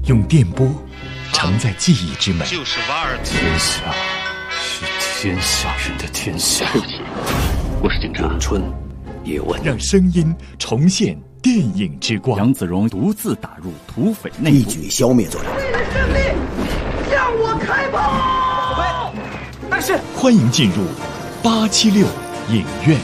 用电波承载记忆之美。 就是瓦尔特。 天下是天下人的天下。 我是警察。 咏春，叶问。 让声音重现电影之光。 杨子荣独自打入土匪内部， 一举消灭罪人。 为了胜利，向我开炮！ 但是，欢迎进入876影院。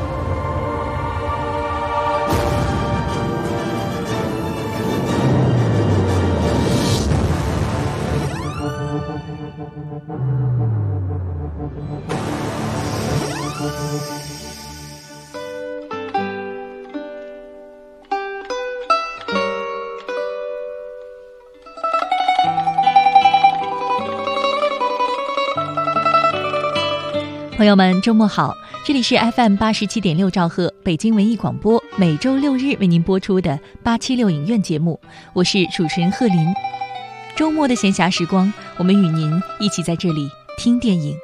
朋友们，周末好！这里是 FM87.6兆赫北京文艺广播，每周6日为您播出的876影院节目，我是主持人贺林。周末的闲暇时光，我们与您一起在这里听电影。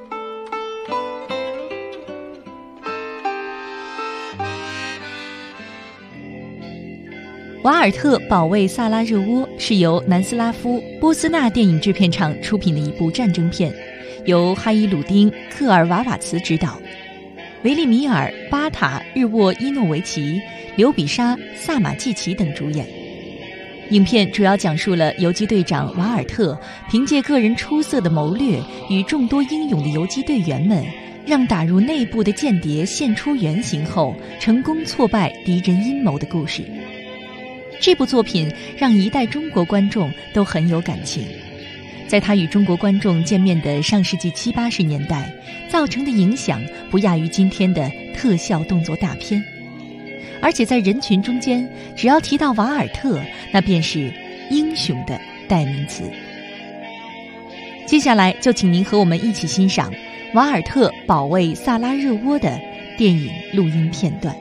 瓦尔特保卫萨拉热窝是由南斯拉夫波斯纳电影制片厂出品的一部战争片，由哈伊鲁丁·克尔瓦瓦茨执导，维利米尔·巴塔日沃伊诺维奇、刘比沙·萨马季奇等主演。影片主要讲述了游击队长瓦尔特凭借个人出色的谋略与众多英勇的游击队员们，让打入内部的间谍现出原形后，成功挫败敌人阴谋的故事。这部作品让一代中国观众都很有感情，在他与中国观众见面的上世纪70、80年代，造成的影响不亚于今天的特效动作大片。而且在人群中间，只要提到瓦尔特，那便是英雄的代名词。接下来就请您和我们一起欣赏瓦尔特保卫萨拉热窝的电影录音片段。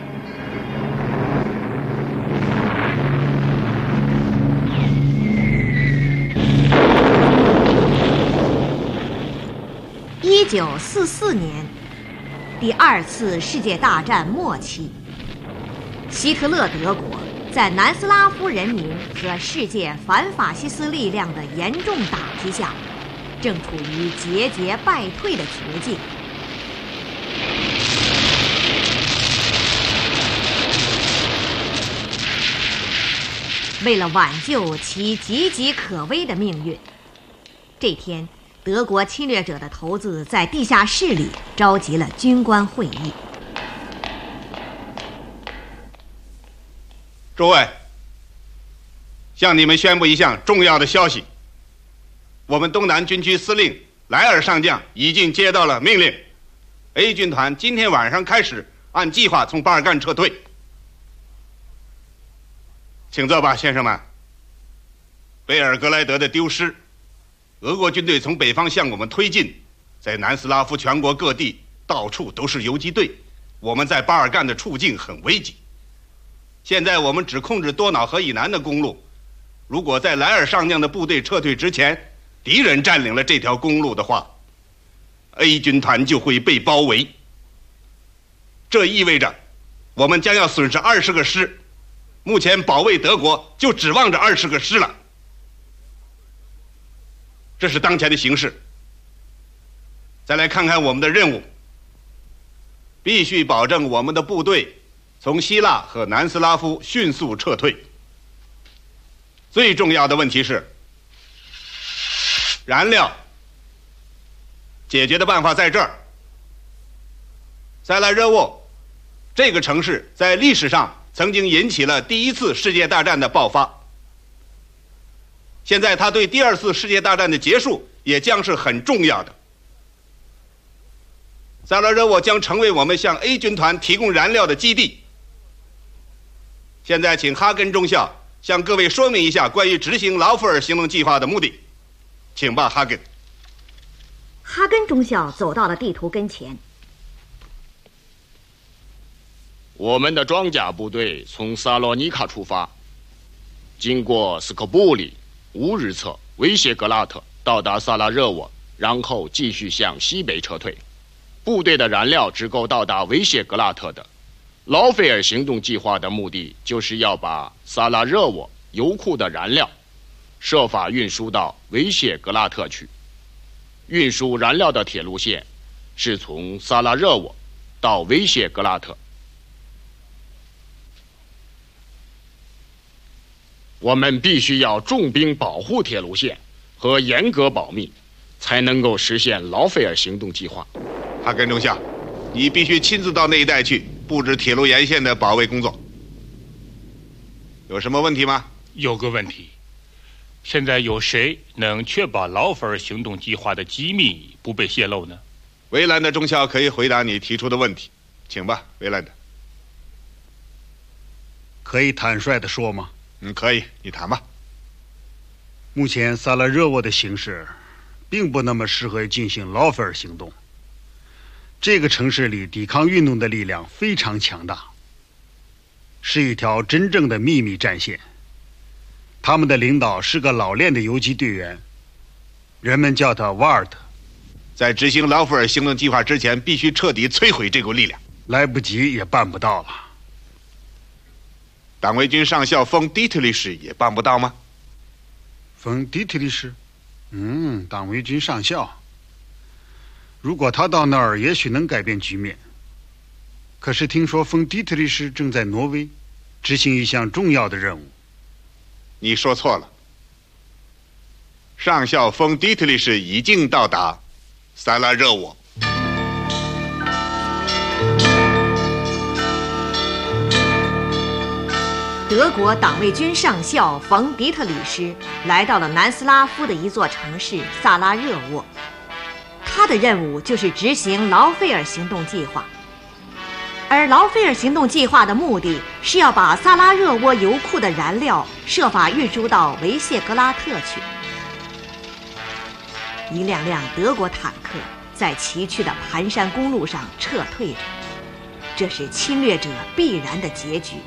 1944年，第二次世界大战末期，希特勒德国在南斯拉夫人民和世界反法西斯力量的严重打击下，正处于节节败退的绝境。为了挽救其岌岌可危的命运，这天德国侵略者的头子在地下室里召集了军官会议。 诸位，向你们宣布一项重要的消息：我们东南军区司令莱尔上将已经接到了命令 ，A 军团今天晚上开始按计划从巴尔干撤退。请坐吧，先生们。贝尔格莱德的丢失，俄国军队从北方向我们推进，在南斯拉夫全国各地到处都是游击队，我们在巴尔干的处境很危急。现在我们只控制多瑙河以南的公路，如果在莱尔上将的部队撤退之前，敌人占领了这条公路的话， A 军团就会被包围。这意味着我们将要损失20个师，目前保卫德国就指望着20个师了。这是当前的形势。再来看看我们的任务，必须保证我们的部队从希腊和南斯拉夫迅速撤退。最重要的问题是燃料，解决的办法在这儿。塞拉热沃这个城市在历史上曾经引起了第1次世界大战的爆发，现在它对第2次世界大战的结束也将是很重要的。塞拉热沃将成为我们向 A 军团提供燃料的基地。现在请哈根中校向各位说明一下关于执行劳弗尔行动计划的目的，请吧，哈根。 哈根中校走到了地图跟前。 我们的装甲部队从萨洛尼卡出发，经过斯科布里、乌日策、维谢格拉特，到达萨拉热沃，然后继续向西北撤退。部队的燃料只够到达维谢格拉特的。劳菲尔行动计划的目的就是要把萨拉热沃油库的燃料设法运输到维谢格拉特去。运输燃料的铁路线是从萨拉热窝到维谢格拉特。我们必须要重兵保护铁路线和严格保密，才能够实现劳菲尔行动计划。 哈根中校，你必须亲自到那一带去布置铁路沿线的保卫工作。有什么问题吗？ 有个问题，现在有谁能确保劳菲尔行动计划的机密不被泄露呢？ 维兰德中校可以回答你提出的问题，请吧，维兰德。 可以坦率地说吗？ 可以，你谈吧。 目前萨拉热窝的形势并不那么适合进行劳菲尔行动。这个城市里抵抗运动的力量非常强大，是一条真正的秘密战线。他们的领导是个老练的游击队员，人们叫他瓦尔特。 在执行劳菲尔行动计划之前，必须彻底摧毁这股力量。 来不及也办不到了。 党卫军上校冯迪特利什也办不到吗？ 冯迪特利什，党卫军上校。如果他到那儿，也许能改变局面。可是听说冯迪特利什正在挪威执行一项重要的任务。 你说错了。上校冯迪特利什已经到达萨拉热窝。 德国党卫军上校冯迪特里什来到了南斯拉夫的一座城市萨拉热窝，他的任务就是执行劳菲尔行动计划。而劳菲尔行动计划的目的是要把萨拉热窝油库的燃料设法运输到维谢格拉特去。一辆辆德国坦克在崎岖的盘山公路上撤退着，这是侵略者必然的结局。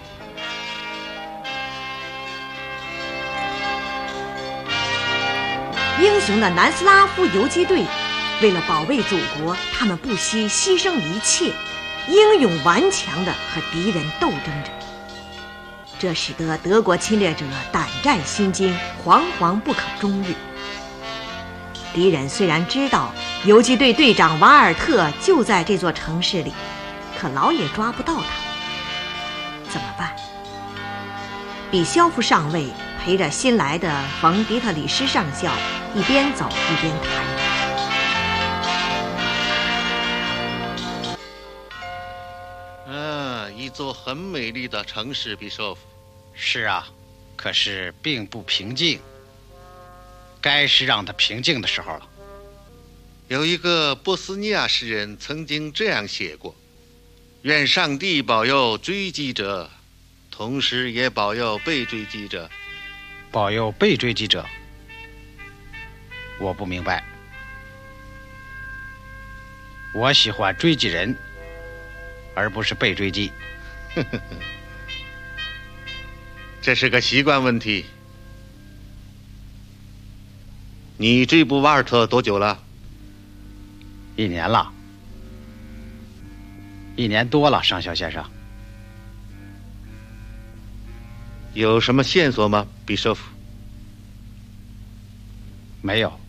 英雄的南斯拉夫游击队为了保卫祖国，他们不惜牺牲一切，英勇顽强地和敌人斗争着。这使得德国侵略者胆战心惊，惶惶不可终日。敌人虽然知道游击队队长瓦尔特就在这座城市里，可老也抓不到他，怎么办？比肖夫上尉陪着新来的冯迪特里什上校一边走一边谈着。一座很美丽的城市，比舍夫。 是啊，可是并不平静。该是让它平静的时候了。 有一个波斯尼亚诗人曾经这样写过：愿上帝保佑追击者，同时也保佑被追击者。 保佑被追击者？我不明白。我喜欢追击人，而不是被追击。 这是个习惯问题。你追捕瓦尔特多久了 ？1年了，1年多了，上校先生。 有什么线索吗，比舍夫？ 没有。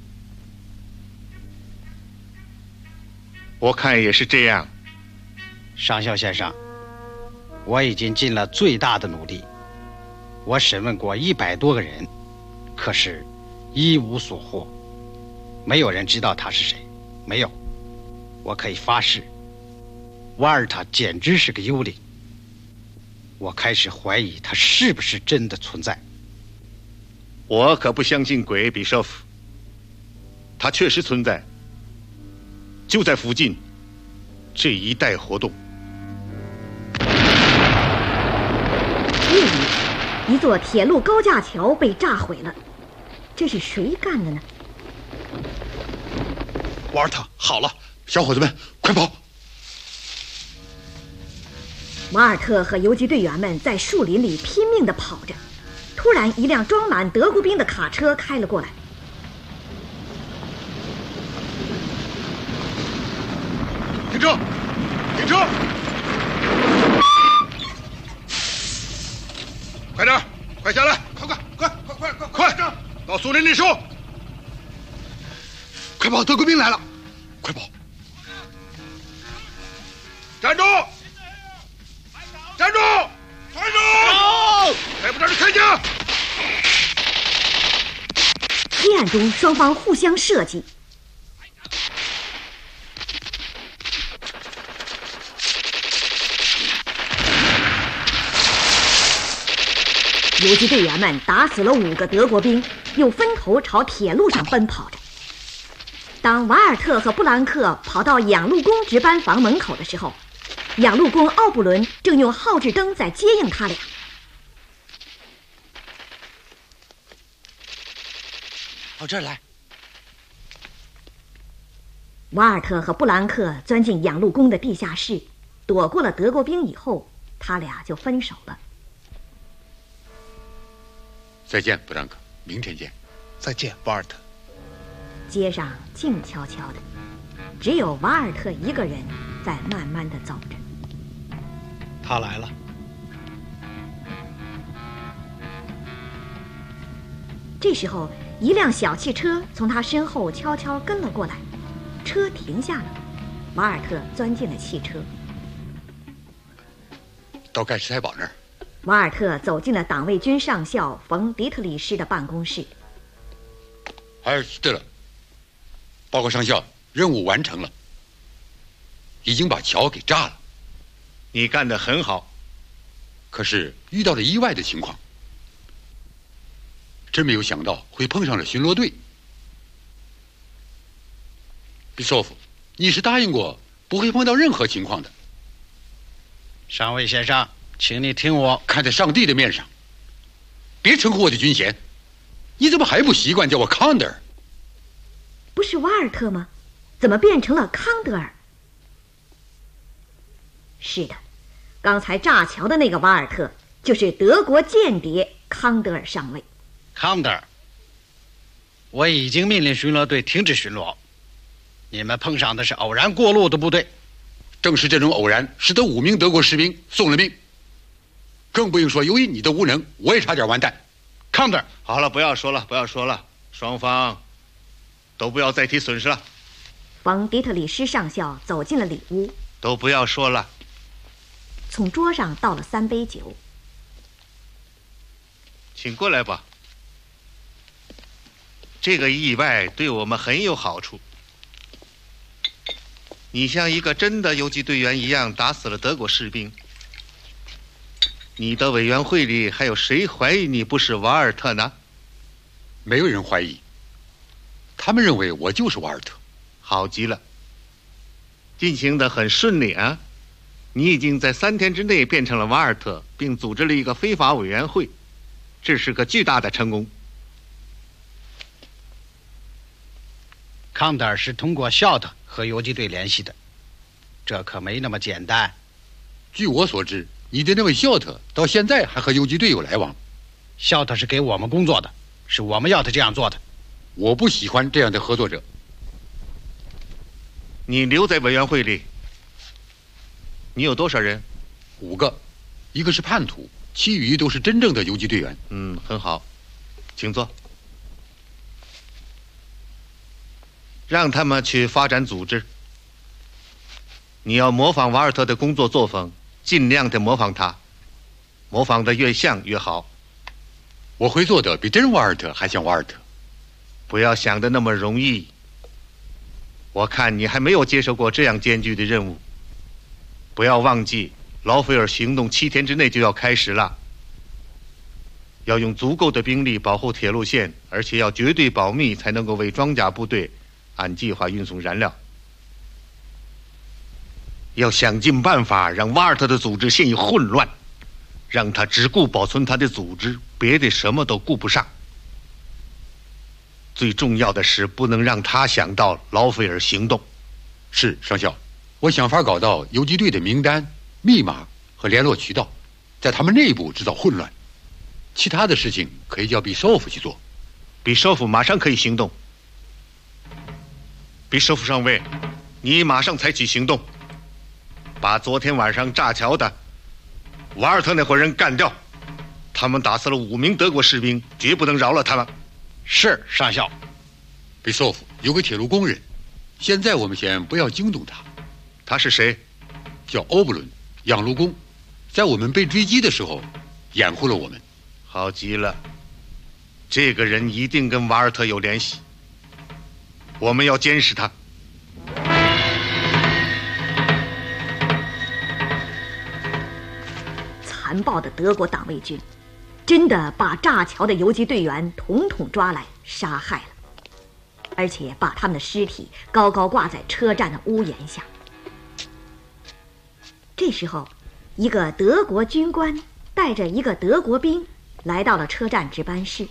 我看也是这样。 上校先生，我已经尽了最大的努力。我审问过100多个人，可是一无所获，没有人知道他是谁，没有。我可以发誓，瓦尔塔简直是个幽灵。我开始怀疑他是不是真的存在。 我可不相信鬼，比舍夫。他确实存在，就在附近这一带活动。 夜里，一座铁路高架桥被炸毁了，这是谁干的呢？ 瓦尔特，好了，小伙子们，快跑！ 瓦尔特和游击队员们在树林里拼命地跑着，突然一辆装满德国兵的卡车开了过来。 停车！停车！快点，快下来！快！ 到苏林里说，快跑，德国兵来了，快跑！站住！站住！站住！还不让人开枪！ 黑暗中，双方互相射击。游击队员们打死了5个德国兵，又分头朝铁路上奔跑着。当瓦尔特和布兰克跑到养路工值班房门口的时候，养路工奥布伦正用号志灯在接应他俩。 到这儿来。 瓦尔特和布兰克钻进养路工的地下室，躲过了德国兵以后，他俩就分手了。 再见，布兰克，明天见。 再见，瓦尔特。 街上静悄悄的，只有瓦尔特一个人在慢慢的走着。 他来了。 这时候，一辆小汽车从他身后悄悄跟了过来，车停下了，瓦尔特钻进了汽车。 到盖世太保那儿。 瓦尔特走进了党卫军上校冯·迪特里施的办公室。 对了，报告上校，任务完成了，已经把桥给炸了。 你干得很好。 可是遇到了意外的情况，真没有想到会碰上了巡逻队。比索夫，你是答应过不会碰到任何情况的。 上尉先生，请你听我。 看在上帝的面上，别称呼我的军衔。你怎么还不习惯叫我康德尔？ 不是瓦尔特吗？怎么变成了康德尔？是的，刚才炸桥的那个瓦尔特就是德国间谍康德尔上尉。 康德尔，我已经命令巡逻队停止巡逻。你们碰上的是偶然过路的部队。 正是这种偶然，使得5名德国士兵送了命。更不用说，由于你的无能，我也差点完蛋。 康德尔， 好了，不要说了，不要说了，双方都不要再提损失了。 冯·迪特里施上校走进了里屋， 都不要说了。 从桌上倒了3杯酒。 请过来吧。这个意外对我们很有好处。你像一个真的游击队员一样打死了德国士兵。你的委员会里还有谁怀疑你不是瓦尔特呢？ 没有人怀疑，他们认为我就是瓦尔特。 好极了，进行得很顺利啊！你已经在3天之内变成了瓦尔特，并组织了一个非法委员会，这是个巨大的成功。 康德尔是通过肖特和游击队联系的，这可没那么简单。 据我所知，你的那位肖特到现在还和游击队有来往。 肖特是给我们工作的，是我们要他这样做的。 我不喜欢这样的合作者。 你留在委员会里。你有多少人 ？5个，一个是叛徒，其余都是真正的游击队员。 很好，请坐。让他们去发展组织。你要模仿瓦尔特的工作作风，尽量的模仿他，模仿的越像越好。 我会做的比真瓦尔特还像瓦尔特。 不要想的那么容易。我看你还没有接受过这样艰巨的任务。不要忘记，劳菲尔行动7天之内就要开始了。要用足够的兵力保护铁路线，而且要绝对保密，才能够为装甲部队按计划运送燃料。要想尽办法让瓦尔特的组织陷于混乱，让他只顾保存他的组织，别的什么都顾不上。最重要的是，不能让他想到劳菲尔行动。 是，上校，我想法搞到游击队的名单、密码和联络渠道，在他们内部制造混乱。其他的事情可以叫比索夫去做。 比索夫马上可以行动。比索夫上尉，你马上采取行动，把昨天晚上炸桥的瓦尔特那伙人干掉。他们打死了5名德国士兵，绝不能饶了他们。 是上校。 贝索夫有个铁路工人，现在我们先不要惊动他。 他是谁？ 叫欧布伦，养路工，在我们被追击的时候掩护了我们。 好极了，这个人一定跟瓦尔特有联系，我们要监视他。 残暴的德国党卫军真的把炸桥的游击队员统统抓来杀害了，而且把他们的尸体高高挂在车站的屋檐下。这时候，一个德国军官带着一个德国兵来到了车站值班室。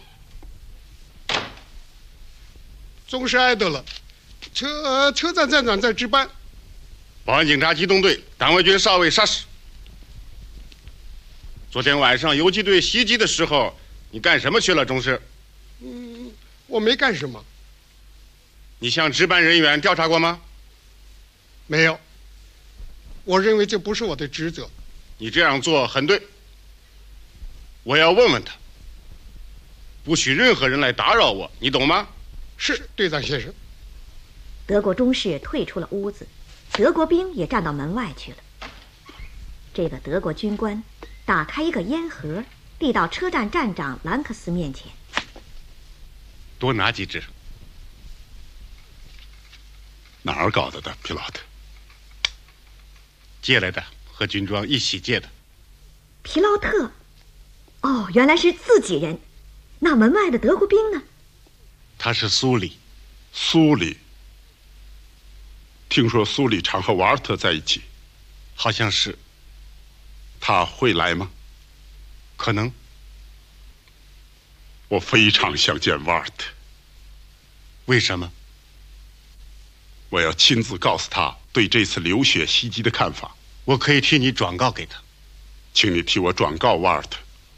总是挨得了，车站站长在值班。 保安警察机动队党卫军少尉沙什。昨天晚上游击队袭击的时候，你干什么去了，中士？ 我没干什么。 你向值班人员调查过吗？ 没有。我认为这不是我的职责。 你这样做很对。我要问问他，不许任何人来打扰我，你懂吗？ 是，队长先生。 德国中士退出了屋子，德国兵也站到门外去了。这个德国军官打开一个烟盒，递到车站站长兰克斯面前。 多拿几支。 哪儿搞的皮劳特？ 借来的，和军装一起借的。 皮劳特？哦，原来是自己人。那门外的德国兵呢？ 他是苏里。 苏里？听说苏里常和瓦尔特在一起。 好像是。 他会来吗？ 可能。 我非常想见瓦尔特。 为什么？ 我要亲自告诉他对这次流血袭击的看法。 我可以替你转告给他。 请你替我转告瓦尔特，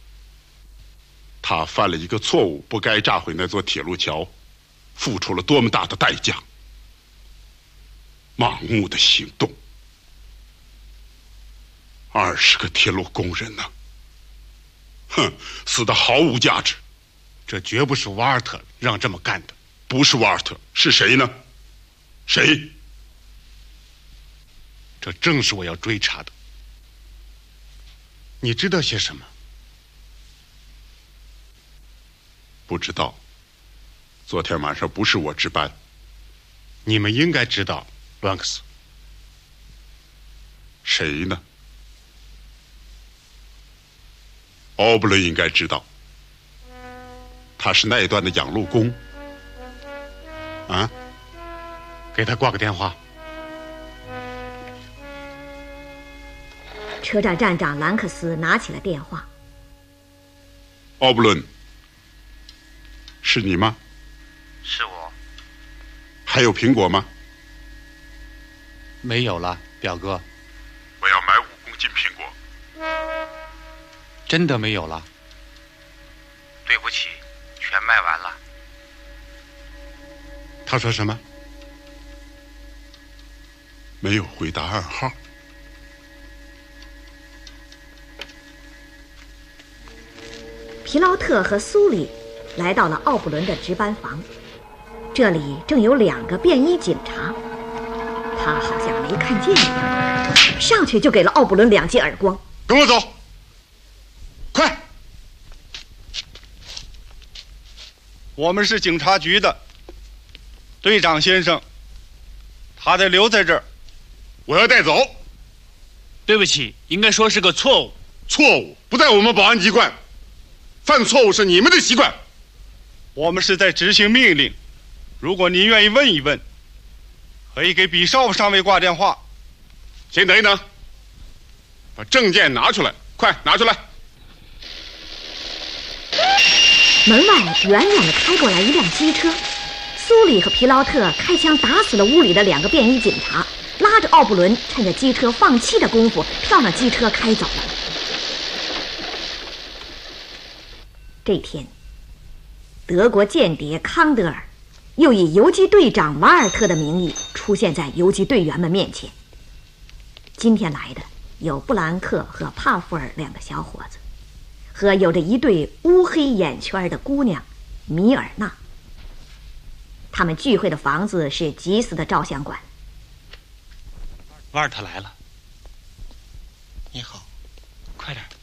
他犯了一个错误，不该炸毁那座铁路桥，付出了多么大的代价。盲目的行动，20个铁路工人呢？哼，死得毫无价值。 这绝不是瓦尔特让这么干的。 不是瓦尔特，是谁呢？谁？ 这正是我要追查的。你知道些什么？ 不知道。昨天晚上不是我值班。 你们应该知道，朗克斯。 谁呢？奥布伦应该知道。他是那一段的养路工。 啊？给他挂个电话。 车站站长兰克斯拿起了电话。 奥布伦，是你吗？ 是我。 还有苹果吗？ 没有了，表哥。 我要买5公斤苹果。 真的没有了？ 对不起，全卖完了。 他说什么？ 没有回答2号。 皮劳特和苏里来到了奥布伦的值班房，这里正有2个便衣警察，他好像没看见一样，上去就给了奥布伦2记耳光。 跟我走，快！ 我们是警察局的，队长先生，他得留在这儿， 我要带走。 对不起，应该说是个错误。 错误不在我们保安机关。犯错误是你们的习惯。 我们是在执行命令。如果您愿意问一问，可以给比少夫上尉挂电话。 先等一等，把证件拿出来，快拿出来。 门外远远地开过来一辆机车，苏里和皮劳特开枪打死了屋里的2个便衣警察，拉着奥布伦趁着机车放气的功夫跳上机车开走了。这天，德国间谍康德尔又以游击队长瓦尔特的名义出现在游击队员们面前。今天来的有布兰克和帕夫尔2个小伙子，和有着一对乌黑眼圈的姑娘米尔娜。 他们聚会的房子是吉斯的照相馆。 瓦尔特来了。 你好， 快点。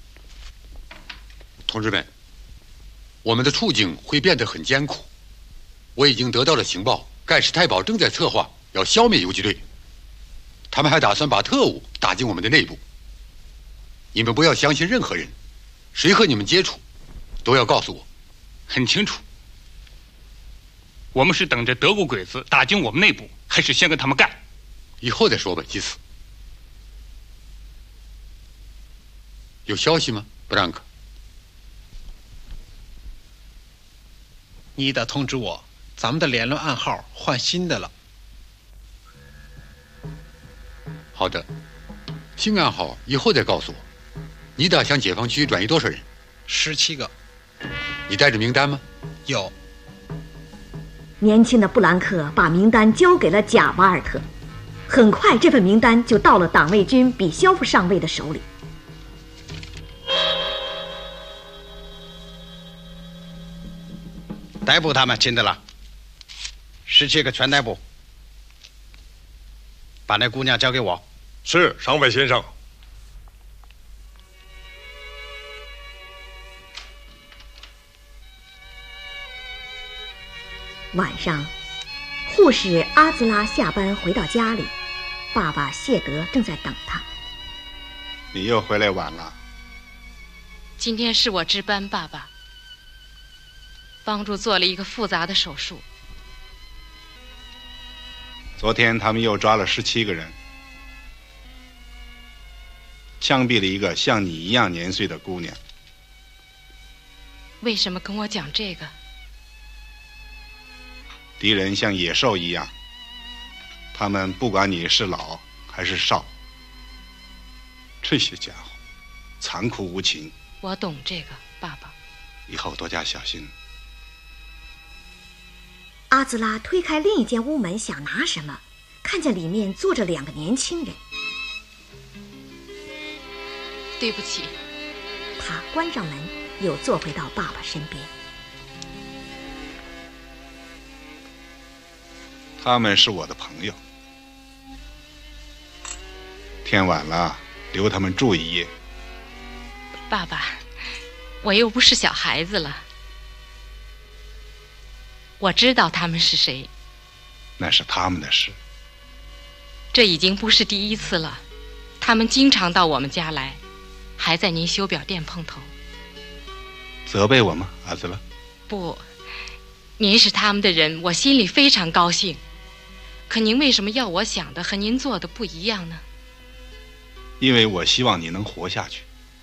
同志们，我们的处境会变得很艰苦。我已经得到了情报，盖世太保正在策划要消灭游击队，他们还打算把特务打进我们的内部。你们不要相信任何人，谁和你们接触，都要告诉我。 很清楚。我们是等着德国鬼子打进我们内部，还是先跟他们干？ 以后再说吧，基斯。有消息吗，布朗克？ 你得通知我，咱们的联络暗号换新的了。 好的，新暗号以后再告诉我。你打向解放区转移多少人 ？17个。 你带着名单吗？ 有。 年轻的布兰克把名单交给了贾瓦尔特，很快这份名单就到了党卫军比肖夫上尉的手里。 逮捕他们，金德拉。17个全逮捕。把那姑娘交给我。 是，上尉先生。 晚上，护士阿兹拉下班回到家里，爸爸谢德正在等他。 你又回来晚了。 今天是我值班，爸爸。帮助做了一个复杂的手术。 昨天他们又抓了17个人，枪毙了一个像你一样年岁的姑娘。 为什么跟我讲这个？ 敌人像野兽一样，他们不管你是老还是少。这些家伙残酷无情。 我懂这个，爸爸。 以后多加小心。 阿兹拉推开另一间屋门，想拿什么，看见里面坐着2个年轻人。 对不起。 他关上门，又坐回到爸爸身边。 他们是我的朋友。天晚了，留他们住一夜。 爸爸，我又不是小孩子了。我知道他们是谁。 那是他们的事。 这已经不是第一次了，他们经常到我们家来，还在您修表店碰头。 责备我吗，阿兹拉？ 不，您是他们的人，我心里非常高兴。可您为什么要我想的和您做的不一样呢？ 因为我希望你能活下去。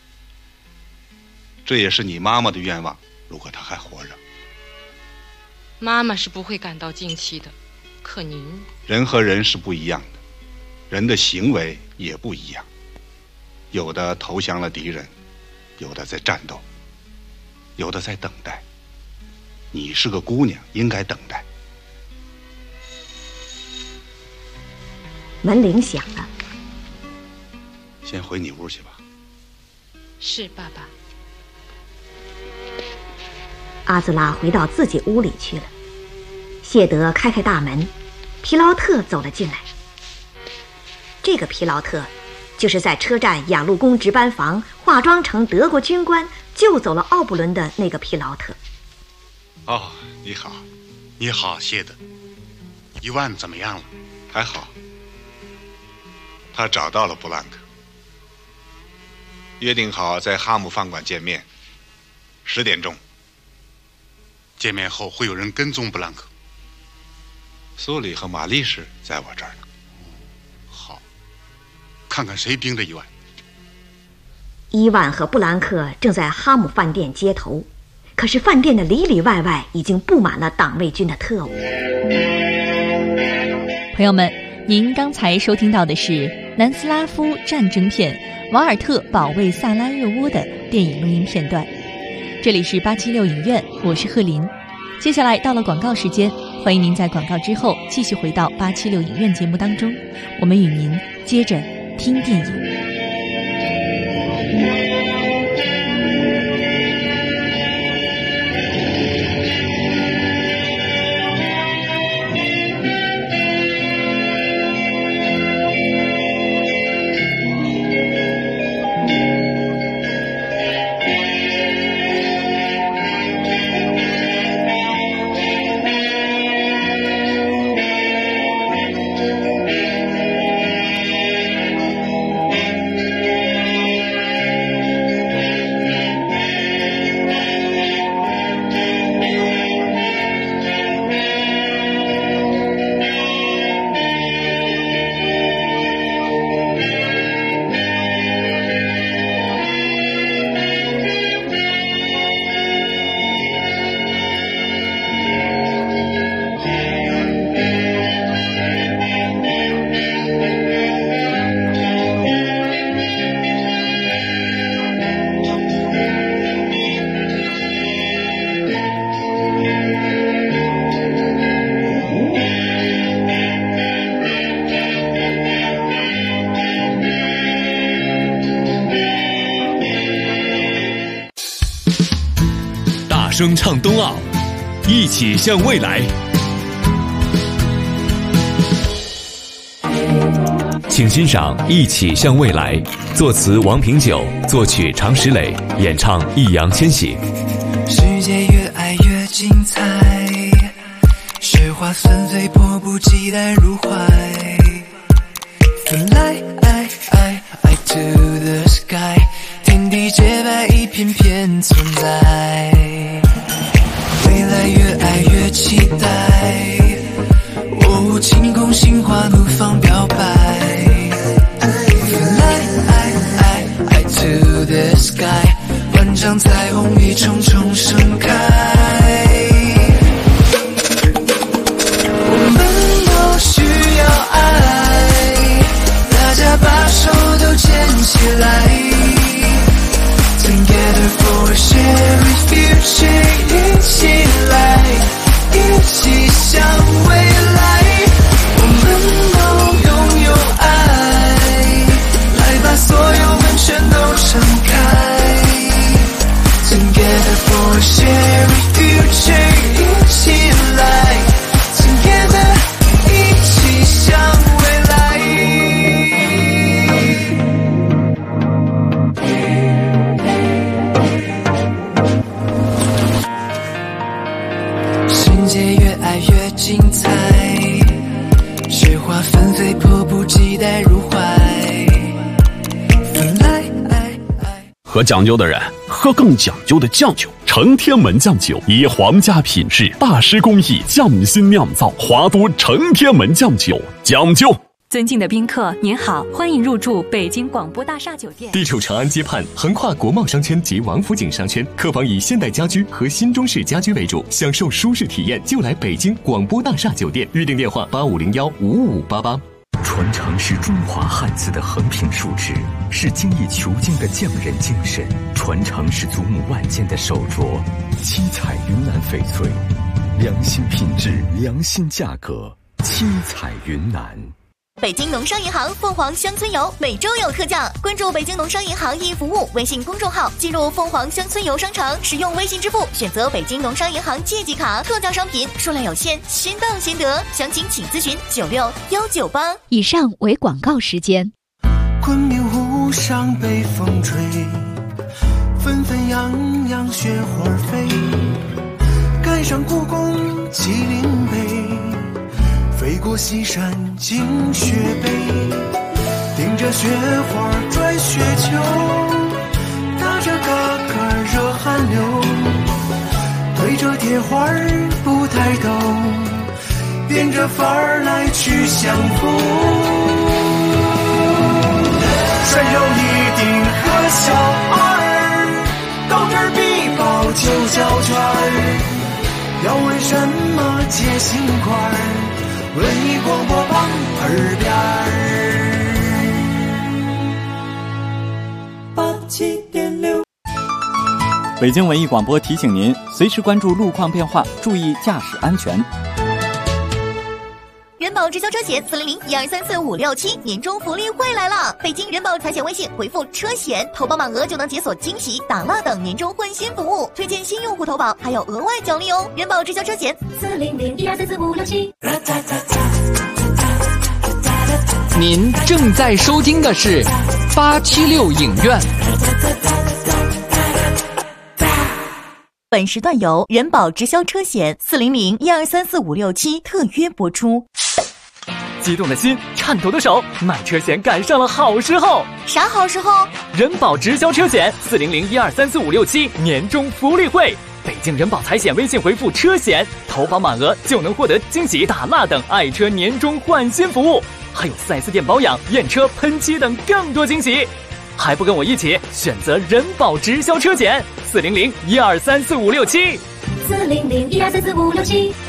这也是你妈妈的愿望，如果她还活着。 妈妈是不会感到惊奇的，可您…… 人和人是不一样的，人的行为也不一样。有的投降了敌人，有的在战斗，有的在等待。你是个姑娘，应该等待。 门铃响了。 先回你屋去吧。 是，爸爸。 阿兹拉回到自己屋里去了。谢德开开大门，皮劳特走了进来。这个皮劳特就是在车站雅路宫值班房化妆成德国军官救走了奥布伦的那个皮劳特。 哦，你好。你好，谢德。伊万怎么样了？ 还好。他找到了布兰克，约定好在哈姆饭馆见面，10点钟。 见面后会有人跟踪布兰克。 苏里和玛丽是在我这儿呢。 好，看看谁盯着伊万。 伊万和布兰克正在哈姆饭店接头，可是饭店的里里外外已经布满了党卫军的特务。 朋友们，您刚才收听到的是南斯拉夫战争片《瓦尔特保卫萨拉热窝》的电影录音片段。这里是876影院，我是贺林。接下来到了广告时间，欢迎您在广告之后继续回到876影院节目当中，我们与您接着听电影。 声唱冬奥，一起向未来。请欣赏《一起向未来》，作词王平久，作曲常石磊，演唱易烊千玺。 世界越爱越精彩，雪花纷飞，迫不及待入怀。Fly to the sky， 天地洁白，一片片存在。未来越爱越期待，晴空心花怒放表白。Fly to the sky， 万丈彩虹一重重盛开。我们都需要爱，大家把手都牵起来。Together for a shared future， 一起来，一起向未来。我们都拥有爱，来把所有门全都敞开。Together for a shared future， 一起来 ，Together 一起向未来。世界越爱越精彩，雪花纷飞，迫不及待入怀。 喝讲究的人喝更讲究的酱酒，成天门酱酒以皇家品质、大师工艺匠心酿造，华都成天门酱酒，讲究。 尊敬的宾客，您好，欢迎入住北京广播大厦酒店。 地处长安街畔，横跨国贸商圈及王府井商圈，客房以现代家居和新中式家居为主，享受舒适体验就来北京广播大厦酒店。预订电话8501-55588。 传承是中华汉字的横平竖直，是精益求精的匠人精神；传承是祖母万件的手镯，七彩云南翡翠，良心品质，良心价格，七彩云南。 北京农商银行凤凰乡村游每周有特价，关注北京农商银行易服务微信公众号，进入凤凰乡村游商城，使用微信支付，选择北京农商银行借记卡，特价商品数量有限，先到先得，详情请咨询96198。 以上为广告时间。 昆明湖上北风吹，纷纷扬扬雪花飞，赶上故宫麒麟碑，飞过西山惊雪北，顶着雪花转雪球，打着嘎嘎热汗流，对着铁花不抬头，变着法儿来去相逢。山有一顶和小二，高点比宝就交圈儿，要问什么接心块儿，文艺广播榜耳边87.6。 北京文艺广播提醒您，随时关注路况变化，注意驾驶安全。 人保直销车险400-1234567年终福利会来了！北京人保财险微信回复车险，投保满额就能解锁惊喜、打蜡等年终换新服务，推荐新用户投保还有额外奖励哦！人保直销车险400-1234567。 您正在收听的是876影院。 本时段由人保直销车险400-1234567特约播出。 激动的心，颤抖的手，买车险赶上了好时候。 啥好时候？ 人保直销车险400-1234567年终福利会。北京人保财险微信回复车险，投保满额就能获得惊喜、打蜡等爱车年终换新服务，还有 4S 店保养、验车、喷漆等更多惊喜。还不跟我一起选择人保直销车险400-1234567。 400-1234567。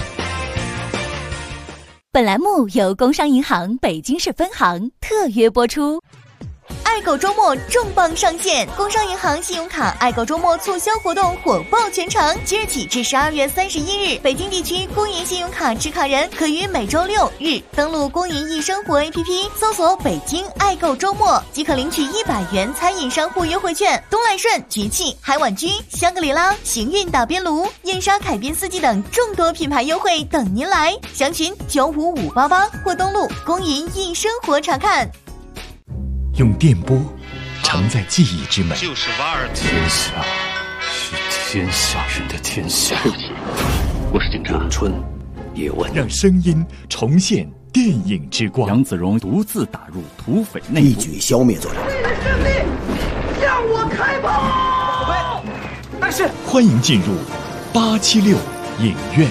本栏目由工商银行北京市分行特约播出。 爱狗周末重磅上线，工商银行信用卡爱狗周末促销活动火爆全城，即日起至12月31日，北京地区工银信用卡持卡人可于每周6日登录工银易生活 APP， 搜索北京爱购周末，即可领取100元餐饮商户优惠券。东来顺、局气、海碗居、香格里拉、行运打边炉、燕莎凯宾斯基等众多品牌优惠等您来，详询95588或登录工银易生活查看。 用电波承载记忆之美， 就是瓦尔特。 天下是天下人的天下。我是警察。咏春，叶问， 让声音重现电影之光。 杨子荣独自打入土匪内部， 一举消灭作战。 为了胜利，向我开炮！ 但是，欢迎进入876影院。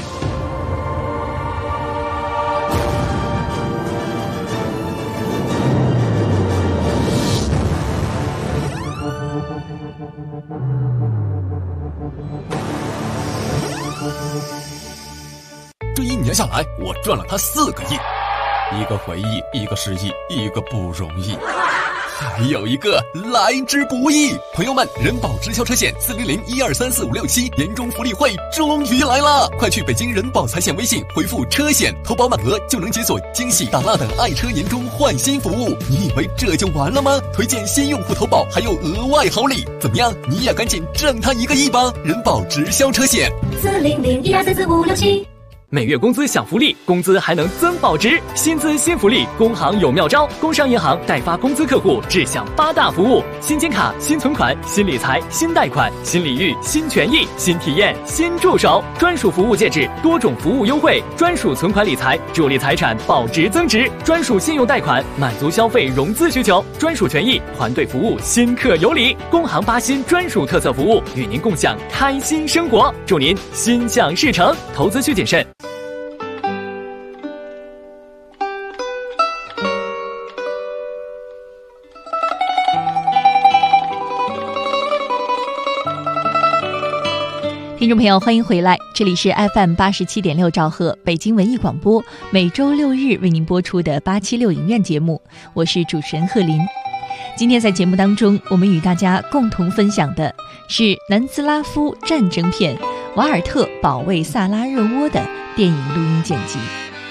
这1年下来，我赚了他4个亿，一个回忆，一个失忆，一个不容易，还有一个来之不易。朋友们，人保直销车险400-1234567年终福利会终于来了，快去北京人保财险微信回复车险，投保满额就能解锁惊喜大辣的爱车年终换新服务。你以为这就完了吗？推荐新用户投保还有额外好礼，怎么样？你也赶紧挣他1个亿吧！人保直销车险 400-1234567。 每月工资享福利，工资还能增保值，薪资新福利，工行有妙招。工商银行代发工资客户只享8大服务：新金卡、新存款、新理财、新贷款、新礼遇、新权益、新体验、新助手，专属服务戒指，多种服务优惠，专属存款理财，助力财产保值增值，专属信用贷款，满足消费融资需求，专属权益，团队服务，新客有礼。工行8新专属特色服务，与您共享开心生活，祝您心想事成。投资需谨慎。 听众朋友，欢迎回来，这里是 FM 87.6兆赫北京文艺广播，每周6日为您播出的876影院节目，我是主持人贺林。今天在节目当中，我们与大家共同分享的是南斯拉夫战争片《瓦尔特保卫萨拉热窝》的电影录音剪辑。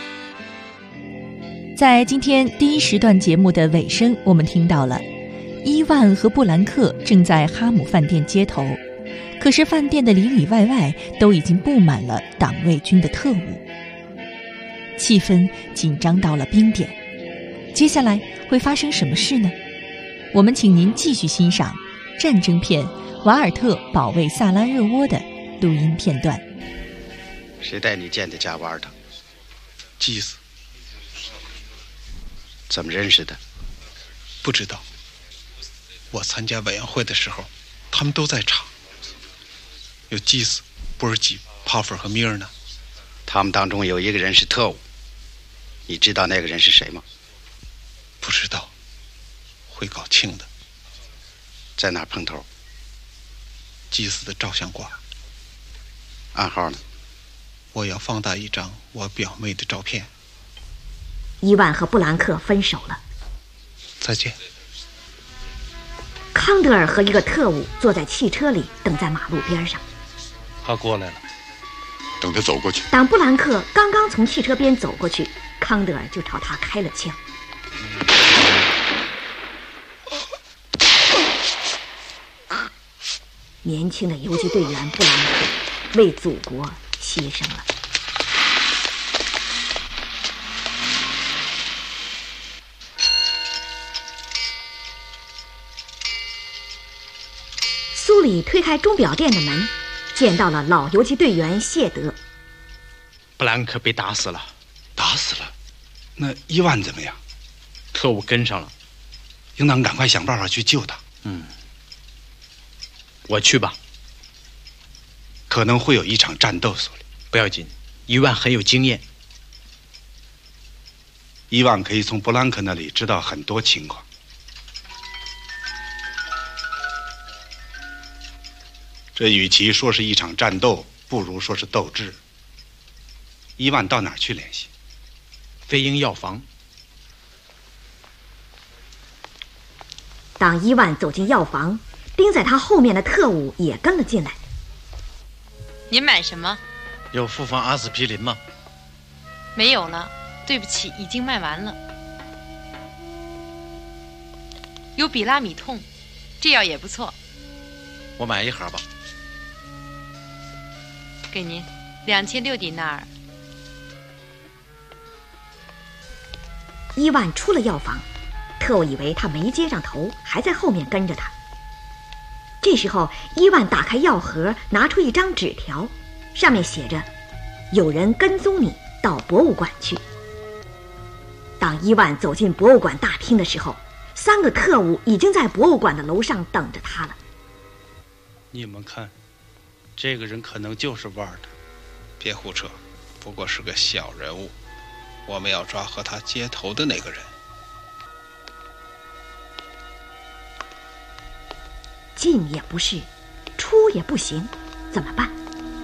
在今天第1时段节目的尾声，我们听到了伊万和布兰克正在哈姆饭店接头，可是饭店的里里外外都已经布满了党卫军的特务，气氛紧张到了冰点。接下来会发生什么事呢？我们请您继续欣赏战争片《瓦尔特保卫萨拉热窝》的录音片段。 谁带你见的加瓦尔特？ 祭司。 怎么认识的？ 不知道。我参加委员会的时候，他们都在场。有祭司、布尔吉、帕弗和米尔呢。 他们当中有一个人是特务，你知道那个人是谁吗？ 不知道。会搞庆的。 在哪儿碰头？ 祭司的照相馆。 暗号呢？ 我要放大一张我表妹的照片。 伊万和布兰克分手了。 再见。 康德尔和一个特务坐在汽车里，等在马路边上。 他过来了。 等他走过去。 当布兰克刚刚从汽车边走过去，康德尔就朝他开了枪。年轻的游击队员布兰克为祖国牺牲了。苏里推开钟表店的门，见到了老游击队员谢德。 布兰克被打死了。 打死了？那伊万怎么样？ 特务跟上了， 应当赶快想办法去救他。 我去吧。 可能会有一场战斗，苏里。 不要紧，伊万很有经验。 伊万可以从布兰克那里知道很多情况。这与其说是一场战斗，不如说是斗智。伊万到哪儿去联系？ 飞鹰药房。 当伊万走进药房，盯在他后面的特务也跟了进来。 您买什么？ 有复方阿司匹林吗？ 没有了，对不起，已经卖完了。有比拉米痛，这药也不错。 我买一盒吧。 给您，2600迪纳尔。 伊万出了药房，特务以为他没接上头，还在后面跟着他。这时候，伊万打开药盒，拿出一张纸条，上面写着：“有人跟踪你到博物馆去。”当伊万走进博物馆大厅的时候，3个特务已经在博物馆的楼上等着他了。 你们看，这个人可能就是沃尔特。别胡扯，不过是个小人物。我们要抓和他接头的那个人。 进也不是，出也不行，怎么办？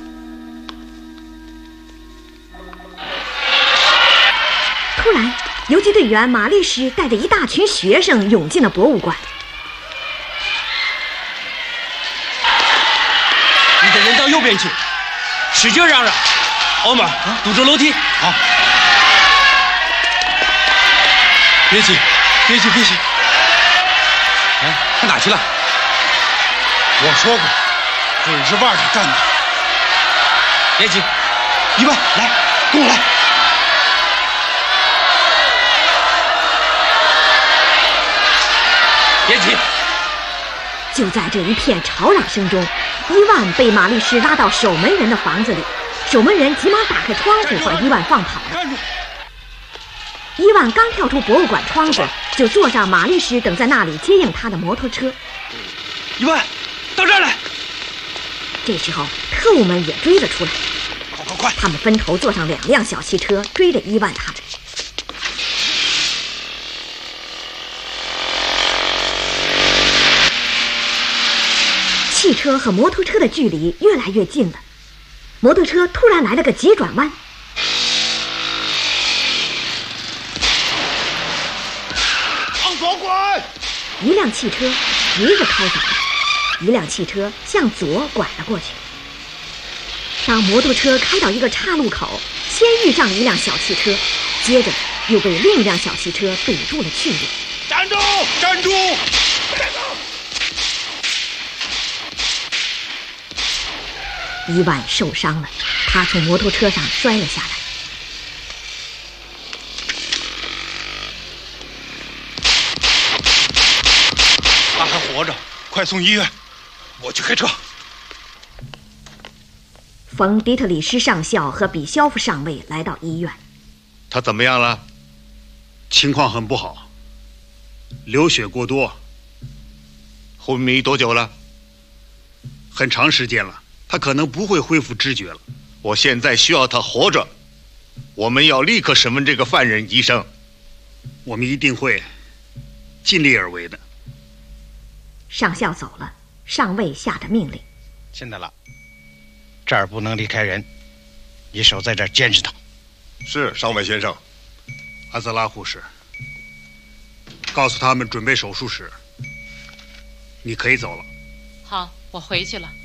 突然，游击队员玛丽什带着一大群学生涌进了博物馆。 你的人到右边去，使劲嚷嚷。欧玛，堵住楼梯。 好。别急，别急，别急。哎，他哪去了？我说过，准是沃尔特干的。 别急，伊万，来，跟我来。别急。 就在这一片吵嚷声中，伊万被玛丽什拉到守门人的房子里，守门人急忙打开窗户把伊万放跑了。伊万刚跳出博物馆窗子，就坐上玛丽什等在那里接应他的摩托车。 伊万，到这儿来！ 这时候，特务们也追了出来。 快！ 他们分头坐上2辆小汽车，追着伊万他们。汽车和摩托车的距离越来越近了，摩托车突然来了个急转弯。 往左滚！ 一辆汽车急着开走了，一辆汽车向左拐了过去。当摩托车开到一个岔路口，先遇上了一辆小汽车，接着又被另一辆小汽车堵住了去路。 站住！站住！ 伊万受伤了，他从摩托车上摔了下来。 他还活着，快送医院！我去开车。 冯·迪特里施上校和比肖夫上尉来到医院。 他怎么样了？ 情况很不好，流血过多。 昏迷多久了？ 很长时间了，他可能不会恢复知觉了。 我现在需要他活着，我们要立刻审问这个犯人。医生， 我们一定会尽力而为的。 上校走了，上尉下着命令： 现在了，这儿不能离开人，你守在这儿监视他。 是，上尉先生。 阿泽拉护士，告诉他们准备手术室。你可以走了。 好，我回去了。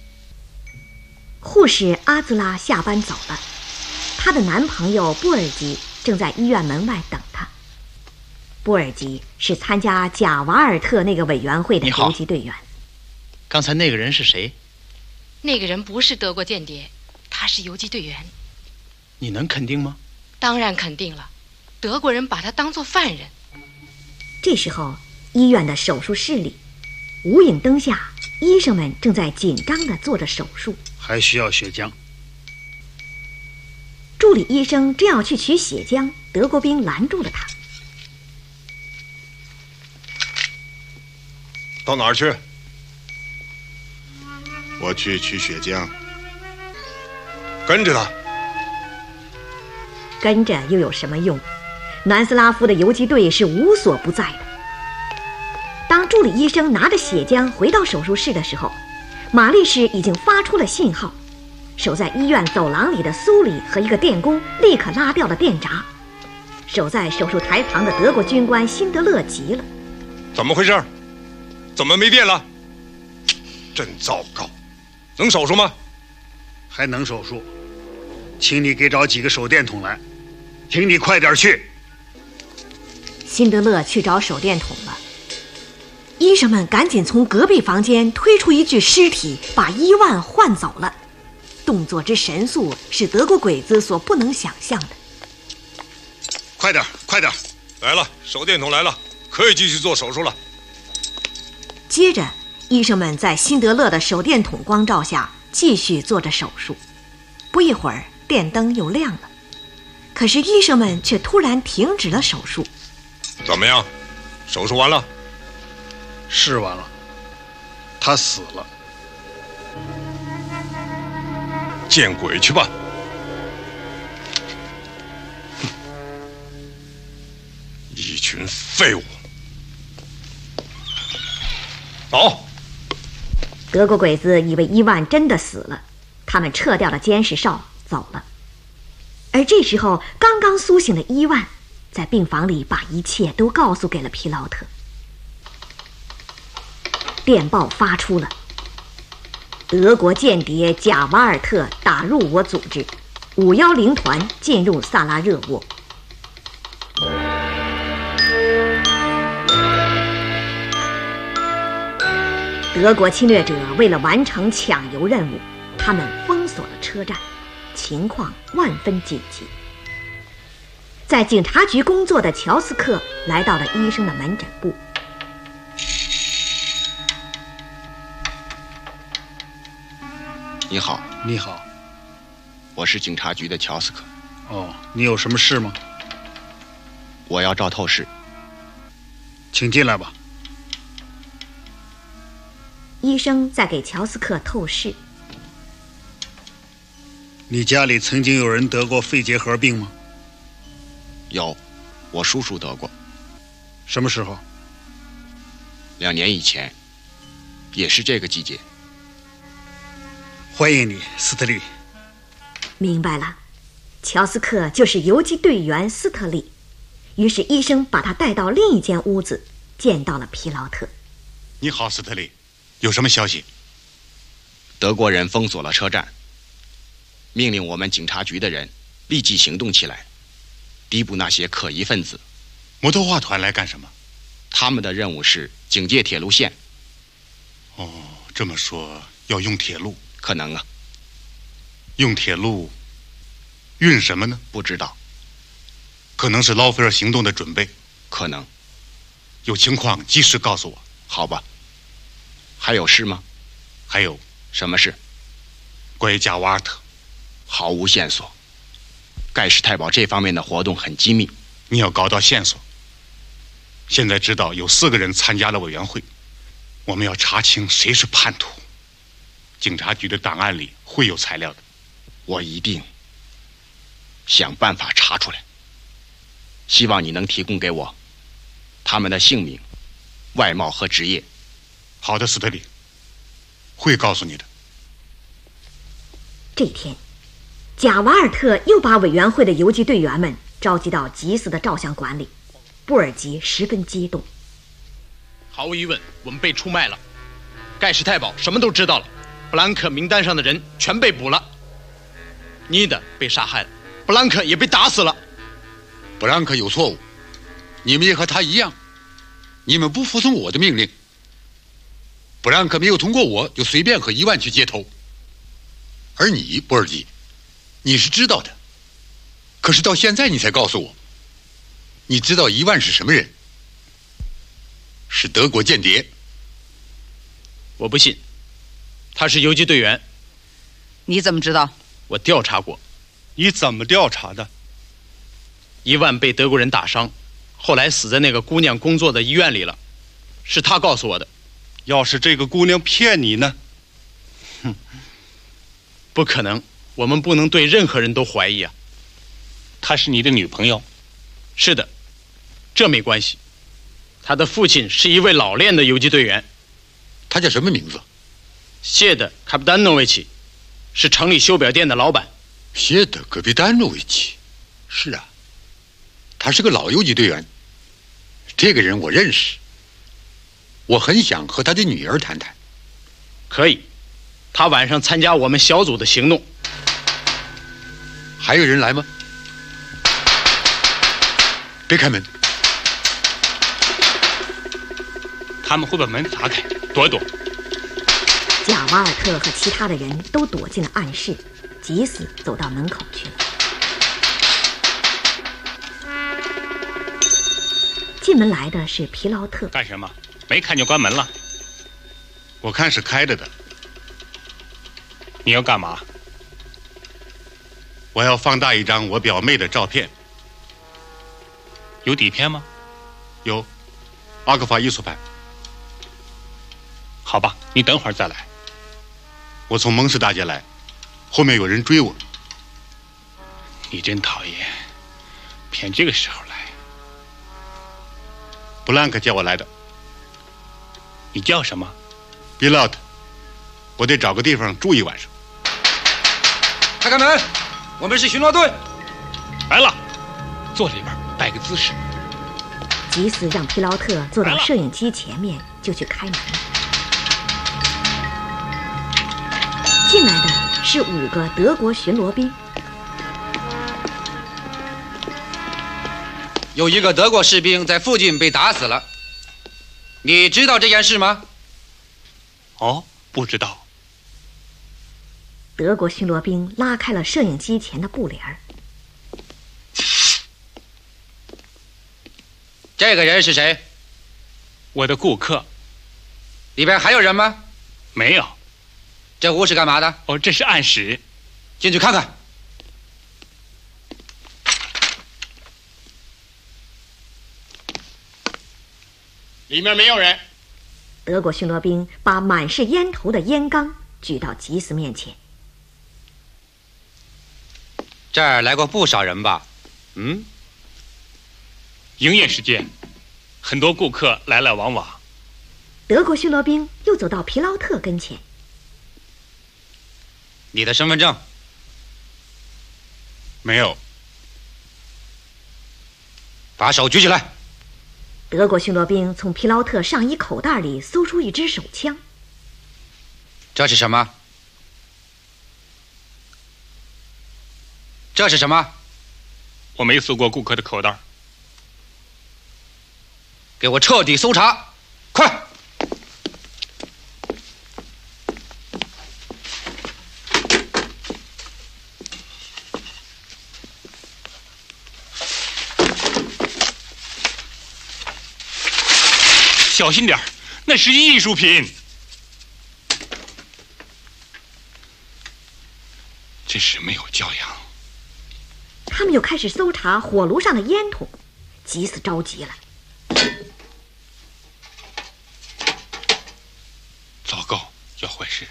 护士阿兹拉下班走了，她的男朋友布尔吉正在医院门外等她。布尔吉是参加贾瓦尔特那个委员会的游击队员。 刚才那个人是谁？ 那个人不是德国间谍，他是游击队员。 你能肯定吗？ 当然肯定了，德国人把他当作犯人。 这时候，医院的手术室里，无影灯下，医生们正在紧张地做着手术， 还需要血浆。 助理医生正要去取血浆，德国兵拦住了他。 到哪儿去？ 我去取血浆。 跟着他。 跟着又有什么用？南斯拉夫的游击队是无所不在的。当助理医生拿着血浆回到手术室的时候，玛丽什已经发出了信号，守在医院走廊里的苏里和一个电工立刻拉掉了电闸。守在手术台旁的德国军官辛德勒急了： 怎么回事？ 怎么没电了？真糟糕！能手术吗？ 还能手术，请你给找几个手电筒来，请你快点去。 辛德勒去找手电筒了。医生们赶紧从隔壁房间推出一具尸体，把伊万换走了。动作之神速是德国鬼子所不能想象的。 快点，快点！ 来了，手电筒来了，可以继续做手术了。 接着，医生们在辛德勒的手电筒光照下继续做着手术。不一会儿，电灯又亮了，可是医生们却突然停止了手术。 怎么样？手术完了？ 是完了，他死了。 见鬼去吧！一群废物！走。 德国鬼子以为伊万真的死了，他们撤掉了监视哨，走了。而这时候，刚刚苏醒的伊万在病房里把一切都告诉给了皮劳特。电报发出了，德国间谍贾瓦尔特打入我组织，510团进入萨拉热窝。德国侵略者为了完成抢油任务，他们封锁了车站，情况万分紧急。在警察局工作的乔斯克来到了医生的门诊部。 你好。 你好。 我是警察局的乔斯克。 哦，你有什么事吗？ 我要照透视。 请进来吧。 医生在给乔斯克透视。 你家里曾经有人得过肺结核病吗？ 有，我叔叔得过。 什么时候 ？2年以前，也是这个季节。 欢迎你，斯特利。 明白了，乔斯克就是游击队员斯特利。于是医生把他带到另一间屋子，见到了皮劳特。 你好，斯特利，有什么消息？ 德国人封锁了车站，命令我们警察局的人立即行动起来，逮捕那些可疑分子。 摩托化团来干什么？ 他们的任务是警戒铁路线。 哦，这么说要用铁路？ 可能啊。 用铁路运什么呢？ 不知道。 可能是劳菲尔行动的准备。 可能。 有情况及时告诉我。 好吧。还有事吗？ 还有。 什么事？ 关于贾瓦尔特。 毫无线索。盖世太保这方面的活动很机密。 你要搞到线索。现在知道有4个人参加了委员会，我们要查清谁是叛徒。警察局的档案里会有材料的。 我一定想办法查出来。希望你能提供给我他们的姓名、外貌和职业。 好的，斯特利，会告诉你的。 这天，贾瓦尔特又把委员会的游击队员们召集到吉斯的照相馆里。布尔吉十分激动。 毫无疑问，我们被出卖了。盖世太保什么都知道了，布兰克名单上的人全被捕了。妮的被杀害了，布兰克也被打死了。 布兰克有错误，你们也和他一样，你们不服从我的命令。布兰克没有通过我就随便和伊万去接头，而你，博尔基，你是知道的，可是到现在你才告诉我，你知道伊万是什么人？是德国间谍。 我不信，他是游击队员。 你怎么知道？ 我调查过。 你怎么调查的？ 伊万被德国人打伤，后来死在那个姑娘工作的医院里了，是他告诉我的。 要是这个姑娘骗你呢？ 哼，不可能，我们不能对任何人都怀疑啊。 她是你的女朋友？ 是的，这没关系。他的父亲是一位老练的游击队员。 他叫什么名字？ 谢德·卡布丹诺维奇，是城里修表店的老板。 谢德·戈比丹诺维奇，是啊，他是个老游击队员。这个人我认识。 我很想和他的女儿谈谈。 可以，他晚上参加我们小组的行动。 还有人来吗？别开门。 他们会把门砸开，躲一躲。 贾瓦尔特和其他的人都躲进了暗室，吉斯走到门口去了。进门来的是皮劳特。 干什么？没看见关门了？ 我看是开着的。 你要干嘛？ 我要放大一张我表妹的照片。 有底片吗？ 有，阿克法艺术版。 好吧，你等会儿再来。 我从蒙斯大街来，后面有人追我。 你真讨厌，偏这个时候来。 布兰克叫我来的。 你叫什么？ 比拉特。我得找个地方住一晚上。 开门，我们是巡逻队。 来了，坐里边摆个姿势。 吉斯让皮劳特坐到摄影机前面，就去开门。进来的是5个德国巡逻兵。 有一个德国士兵在附近被打死了，你知道这件事吗？ 哦，不知道。 德国巡逻兵拉开了摄影机前的布帘儿。 这个人是谁？ 我的顾客。 里边还有人吗？ 没有。 这屋是干嘛的？ 哦，这是暗室。 进去看看。 里面没有人。 德国巡逻兵把满是烟头的烟缸举到吉斯面前。 这儿来过不少人吧？ 营业时间，很多顾客来来往往。 德国巡逻兵又走到皮劳特跟前。 你的身份证？ 没有。 把手举起来。 德国巡逻兵从皮劳特上衣口袋里搜出一支手枪。 这是什么？这是什么？ 我没搜过顾客的口袋。 给我彻底搜查，快！ 小心点，那是艺术品。真是没有教养。 他们又开始搜查火炉上的烟筒，吉斯着急了。 糟糕，有坏事！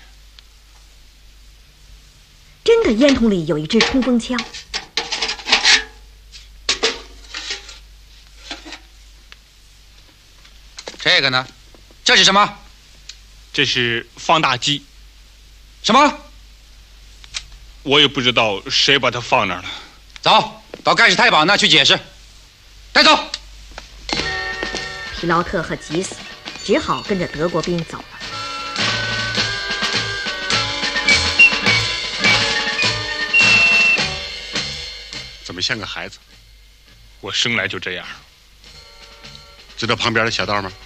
真的烟筒里有一支冲锋枪。 这个呢？这是什么？ 这是放大机。 什么？ 我也不知道谁把它放那儿了。 走到盖世太保那去解释。带走。 皮劳特和吉斯只好跟着德国兵走了。 怎么像个孩子？ 我生来就这样。 知道旁边的小道吗？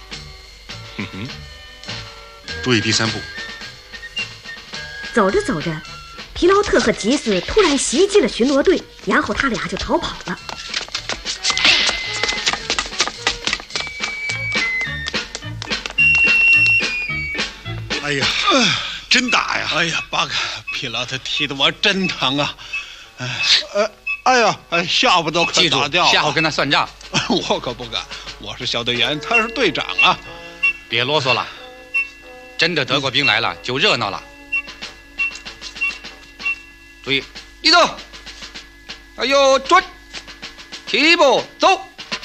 注意第3步。 走着走着，皮劳特和吉斯突然袭击了巡逻队，然后他俩就逃跑了。 哎呀，真打呀！ 哎呀，巴克，皮劳特踢得我真疼啊！哎呀，下巴都快打掉了。 记住，下回跟他算账。 我可不敢，我是小队员，他是队长啊！ 别啰嗦了，真的德国兵来了就热闹了。注意，立正！哎呦，转！提步走！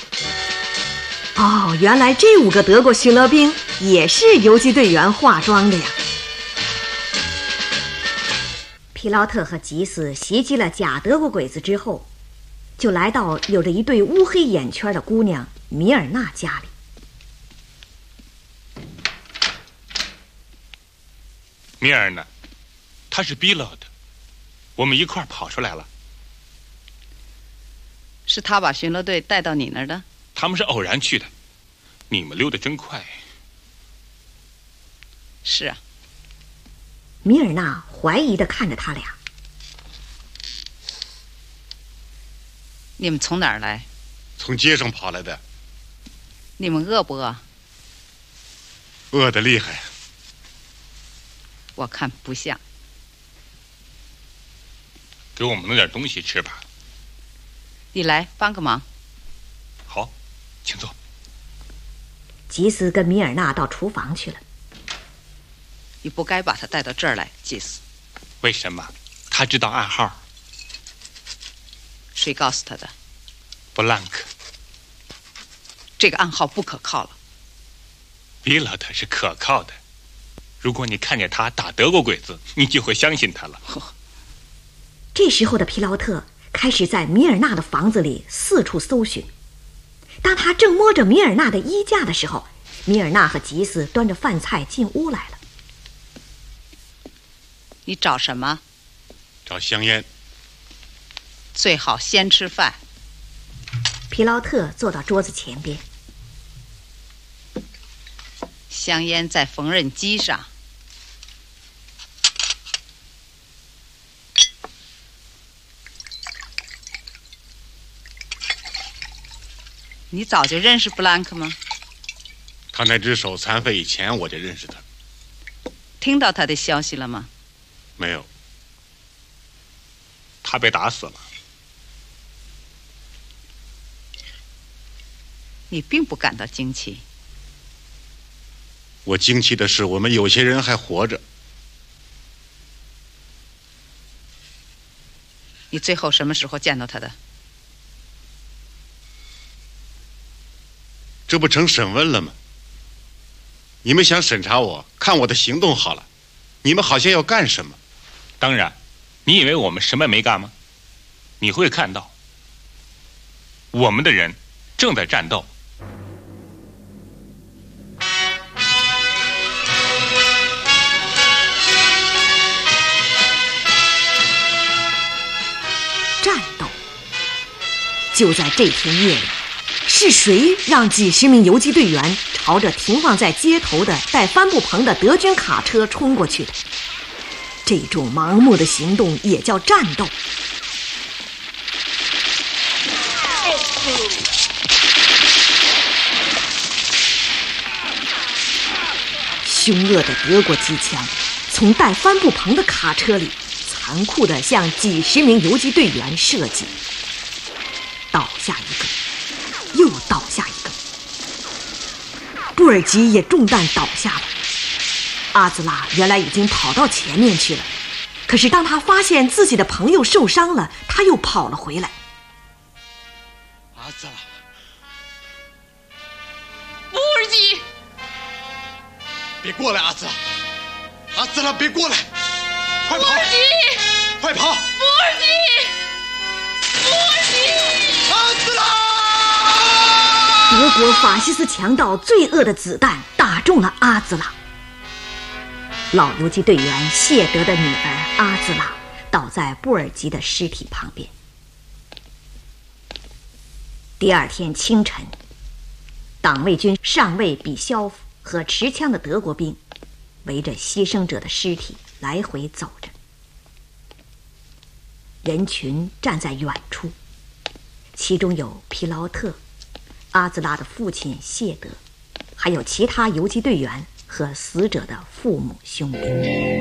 哦，原来这5个德国巡逻兵也是游击队员化妆的呀。皮劳特和吉斯袭击了假德国鬼子之后，就来到有着一对乌黑眼圈的姑娘米尔娜家里。 米尔呢？他是逼了的，我们一块儿跑出来了。 是他把巡逻队带到你那儿的？ 他们是偶然去的。你们溜得真快。 是啊。 米尔纳怀疑地看着他俩。 你们从哪儿来？ 从街上跑来的。 你们饿不饿？ 饿得厉害。 我看不像。 给我们弄点东西吃吧。 你来帮个忙。 好，请坐。 吉斯跟米尔纳到厨房去了。 你不该把他带到这儿来，吉斯。 为什么？他知道暗号。 谁告诉他的？ 布朗克。 这个暗号不可靠了。 比勒特是可靠的。如果你看见他打德国鬼子，你就会相信他了。 这时候的皮劳特开始在米尔纳的房子里四处搜寻。当他正摸着米尔纳的衣架的时候，米尔纳和吉斯端着饭菜进屋来了。 你找什么？ 找香烟。 最好先吃饭。 皮劳特坐到桌子前边。 香烟在缝纫机上。你早就认识布兰克吗？ 他那只手残废以前我就认识他。 听到他的消息了吗？ 没有。他被打死了。 你并不感到惊奇。 我惊奇的是，我们有些人还活着。 你最后什么时候见到他的？ 这不成审问了吗？你们想审查我，看我的行动好了。你们好像要干什么？当然，你以为我们什么没干吗？你会看到，我们的人正在战斗。 战斗。就在这天夜里，是谁让几十名游击队员朝着停放在街头的带帆布棚的德军卡车冲过去的？这种盲目的行动也叫战斗。凶恶的德国机枪从带帆布棚的卡车里残酷地向几十名游击队员射击，倒下一个，又倒下一个。布尔吉也中弹倒下了。阿兹拉原来已经跑到前面去了，可是当他发现自己的朋友受伤了，他又跑了回来。 阿兹拉， 布尔吉， 别过来，阿兹拉！阿兹拉，别过来！快跑！ 布尔吉， 快跑！ 布尔吉，布尔吉！ 阿兹拉！ 德国法西斯强盗罪恶的子弹打中了阿兹拉。老游击队员谢德的女儿阿兹拉倒在布尔吉的尸体旁边。第二天清晨，党卫军上尉比肖夫和持枪的德国兵围着牺牲者的尸体来回走着，人群站在远处，其中有皮劳特、阿兹拉的父亲谢德，还有其他游击队员和死者的父母兄弟。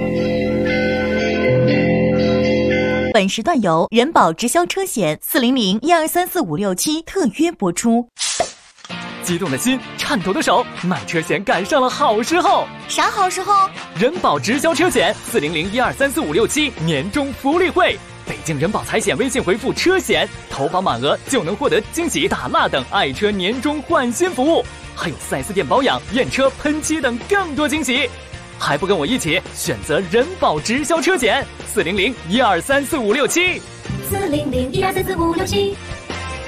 本时段由人保直销车险400-1234567特约播出。 激动的心，颤抖的手，买车险赶上了好时候。 啥好时候？ 人保直销车险400-1234567年终福利会。北京人保财险微信回复车险，投保满额就能获得惊喜大蜡等爱车年终换新服务，还有4S店保养、验车、喷漆等更多惊喜。还不跟我一起选择人保直销车险400-1234567。 400-1234567。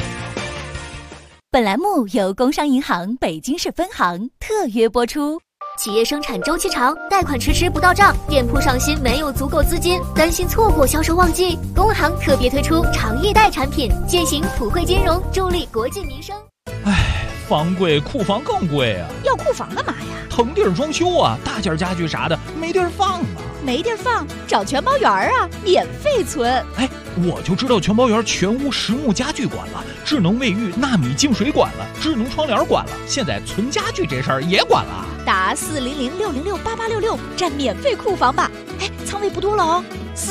本栏目由工商银行北京市分行特约播出。 企业生产周期长，贷款迟迟不到账，店铺上新没有足够资金，担心错过销售旺季。工行特别推出长业贷产品，践行普惠金融，助力国计民生。 房贵，库房更贵啊！ 要库房干嘛呀？ 腾地儿装修啊，大件家具啥的没地儿放啊。 没地儿放，找全包园啊，免费存。 我就知道全包园全屋实木家具管了，智能卫浴、纳米净水管了，智能窗帘管了，现在存家具这事儿也管了。 打400-606-8866占免费库房吧。仓位不多了哦。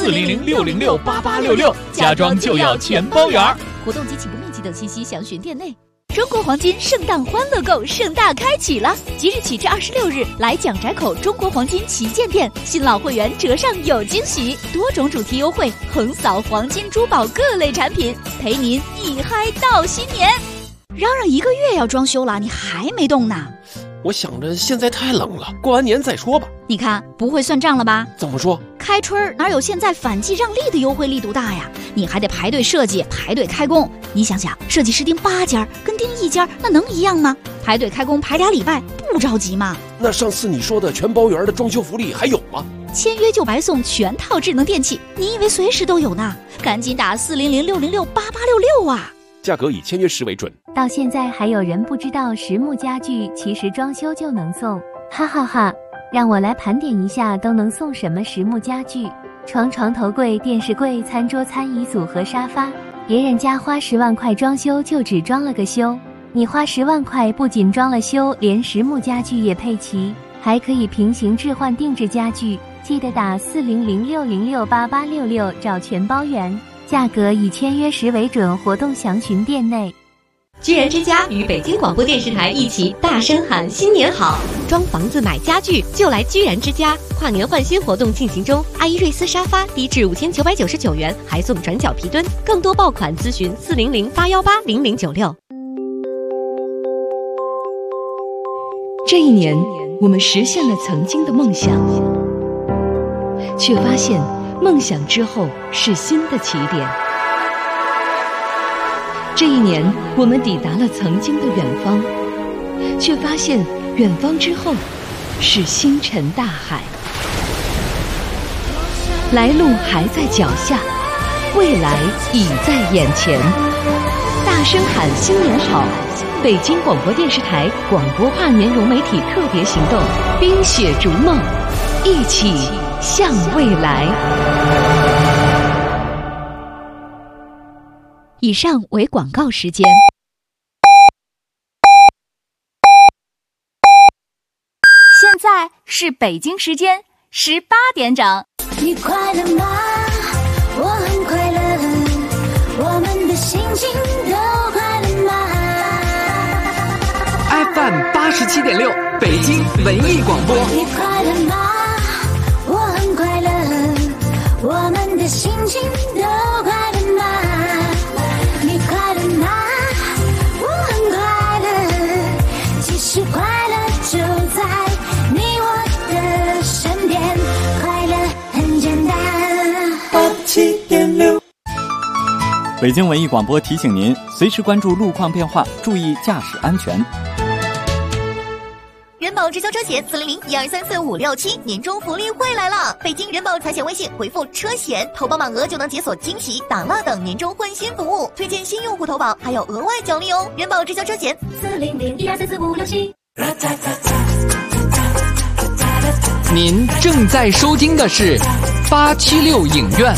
400-606-8866，家装就要全包园。 活动及起步面积等信息详询店内。中国黄金圣诞欢乐购盛大开启了，即日起至26日，来蒋宅口中国黄金旗舰店，新老会员折上有惊喜，多种主题优惠，横扫黄金珠宝各类产品，陪您一嗨到新年。嚷嚷1个月要装修了，你还没动呢？ 我想着现在太冷了，过完年再说吧。 你看不会算账了吧？ 怎么说？ 开春哪有现在反季让利的优惠力度大呀？你还得排队设计，排队开工。你想想，设计师订8家跟订1家那能一样吗？排队开工排2礼拜，不着急吗？ 那上次你说的全包园的装修福利还有吗？ 签约就白送全套智能电器，你以为随时都有呢？赶紧打400-606-8866啊！ 价格以签约时为准。 到现在还有人不知道实木家具其实装修就能送，哈哈哈！让我来盘点一下都能送什么实木家具：床、床头柜、电视柜、餐桌、餐椅组和沙发。别人家花10万块装修就只装了个修，你花10万块不仅装了修，连实木家具也配齐，还可以平行置换定制家具。记得打400-606-8866找全包园，价格以签约时为准，活动详询店内。 居然之家与北京广播电视台一起大声喊新年好！装房子买家具就来居然之家，跨年换新活动进行中，阿依瑞斯沙发低至5999元，还送转角皮墩。更多爆款咨询400-818-0096。 这一年，我们实现了曾经的梦想，却发现梦想之后是新的起点。这一年，我们抵达了曾经的远方，却发现远方之后是星辰大海。来路还在脚下，未来已在眼前。大声喊新年好！北京广播电视台广播跨年融媒体特别行动，冰雪逐梦，一起向未来。 以上为广告时间。现在是北京时间18点整。 你快乐吗？我很快乐，我们的心情都快乐吗 ？FM 87.6，北京文艺广播。 你快乐吗？我很快乐，我们的心情都快乐吗？你快乐吗？我很快乐，其实快乐就在你我的身边，快乐很简单。87.6， 北京文艺广播提醒您，随时关注路况变化，注意驾驶安全。 人保直销车险400-1234567年终福利会来了！北京人保财险微信回复车险，投保满额就能解锁惊喜、打蜡等年终换新服务，推荐新用户投保还有额外奖励哦！人保直销车险400-1234567。 您正在收听的是876影院。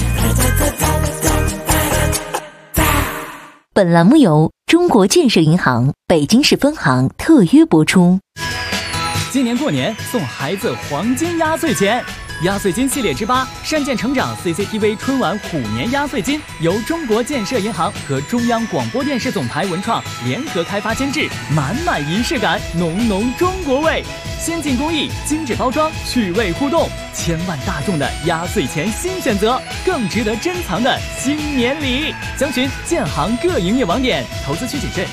本栏目由中国建设银行北京市分行特约播出。 今年过年送孩子黄金压岁钱，压岁金系列之8善见成长 CCTV 春晚虎年压岁金由中国建设银行和中央广播电视总台文创联合开发监制，满满仪式感，浓浓中国味，先进工艺，精致包装，趣味互动，千万大众的压岁钱新选择，更值得珍藏的新年礼。详询建行各营业网点，投资需谨慎。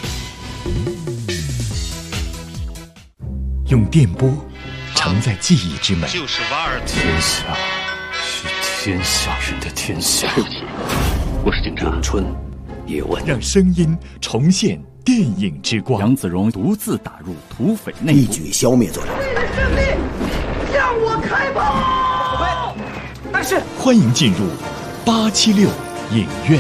用电波承载记忆之美， 就是瓦尔。 天下是天下人的天下。 我是警察。 咏春，叶问， 让声音重现电影之光。 杨子荣独自打入土匪内部， 一举消灭作者。 胜利，向我开炮！ 但是，欢迎进入876影院。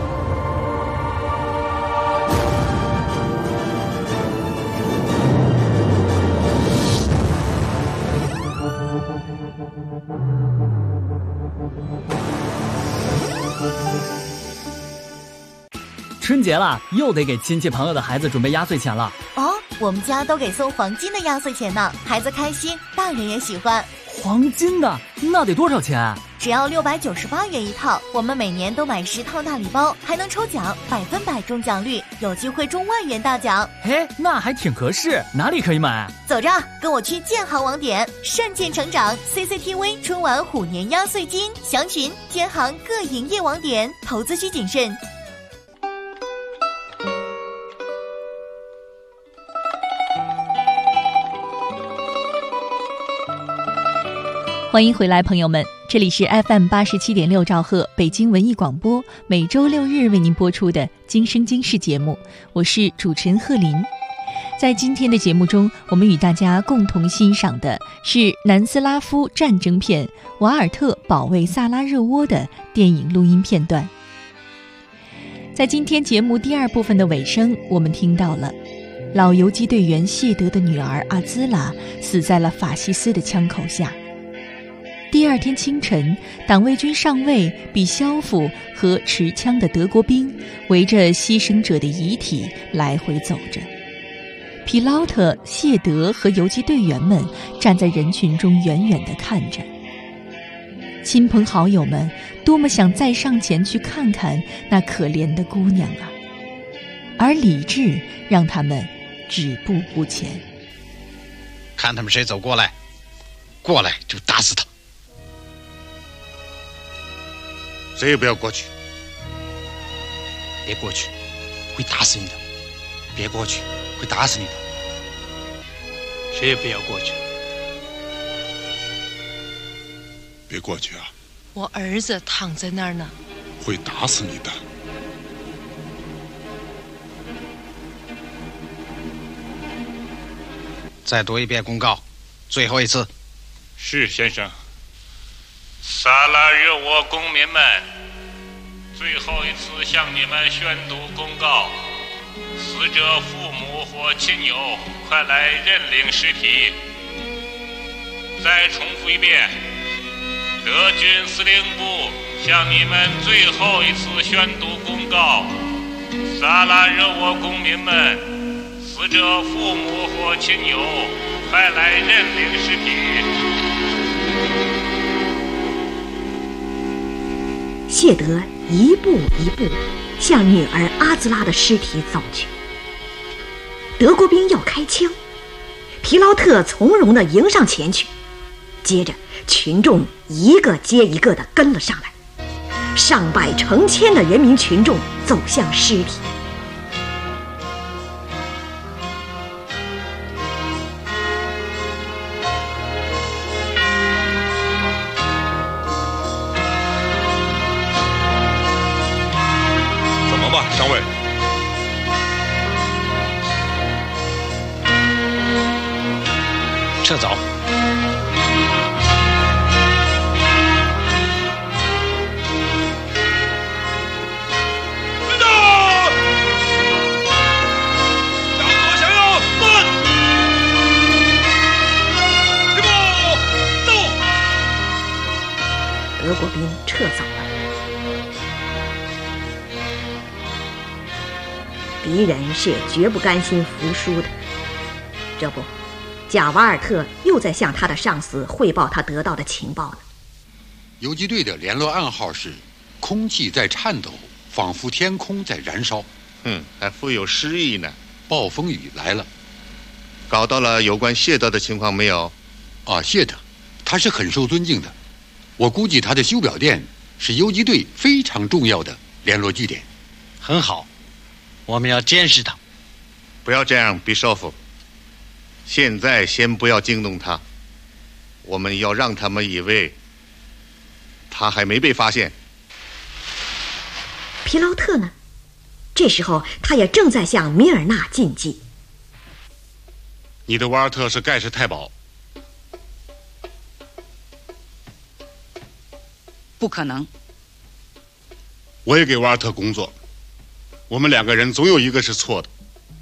春节了，又得给亲戚朋友的孩子准备压岁钱了。 哦，我们家都给送黄金的压岁钱呢，孩子开心，大人也喜欢。 黄金的那得多少钱？ 只要698元一套。我们每年都买10套大礼包，还能抽奖，100%中奖率，有机会中万元大奖。 嘿，那还挺合适，哪里可以买？ 走着，跟我去建行网点，善建成长 CCTV 春晚虎年压岁金，详询建行各营业网点，投资需谨慎。 欢迎回来，朋友们，这里是 FM87.6兆赫北京文艺广播，每周6日为您播出的《今生今世》节目，我是主持人贺林。在今天的节目中，我们与大家共同欣赏的是南斯拉夫战争片《瓦尔特保卫萨拉热窝》的电影录音片段。在今天节目第2部分的尾声，我们听到了老游击队员谢德的女儿阿兹拉死在了法西斯的枪口下。第2天清晨，党卫军上尉比肖夫和持枪的德国兵围着牺牲者的遗体来回走着。皮劳特、谢德和游击队员们站在人群中远远地看着。亲朋好友们多么想再上前去看看那可怜的姑娘啊！而理智让他们止步不前。 看他们谁走过来，过来就打死他。 谁也不要过去， 别过去，会打死你的。别过去，会打死你的。谁也不要过去。 别过去啊！ 我儿子躺在那儿呢。 会打死你的。 再读一遍公告，最后一次。 是，先生。萨拉热窝公民们，最后一次向你们宣读公告：死者父母或亲友，快来认领尸体。再重复一遍，德军司令部向你们最后一次宣读公告：萨拉热窝公民们，死者父母或亲友，快来认领尸体。 谢德一步一步向女儿阿兹拉的尸体走去。德国兵要开枪，皮劳特从容地迎上前去，接着群众一个接一个地跟了上来，上百成千的人民群众走向尸体。 上尉， 撤走。 德国兵撤走了。敌人是绝不甘心服输的。这不，贾瓦尔特又在向他的上司汇报他得到的情报呢。 游击队的联络暗号是“空气在颤抖，仿佛天空在燃烧”。 还富有诗意呢。 暴风雨来了。 搞到了有关谢德的情况没有？ 谢德，他是很受尊敬的。我估计他的修表店是游击队非常重要的联络据点。 很好，我们要监视他。 不要这样，比绍夫。现在先不要惊动他，我们要让他们以为他还没被发现。 皮劳特呢？这时候他也正在向米尔纳进击。 你的瓦尔特是盖世太保， 不可能。 我也给瓦尔特工作，我们2个人总有一个是错的。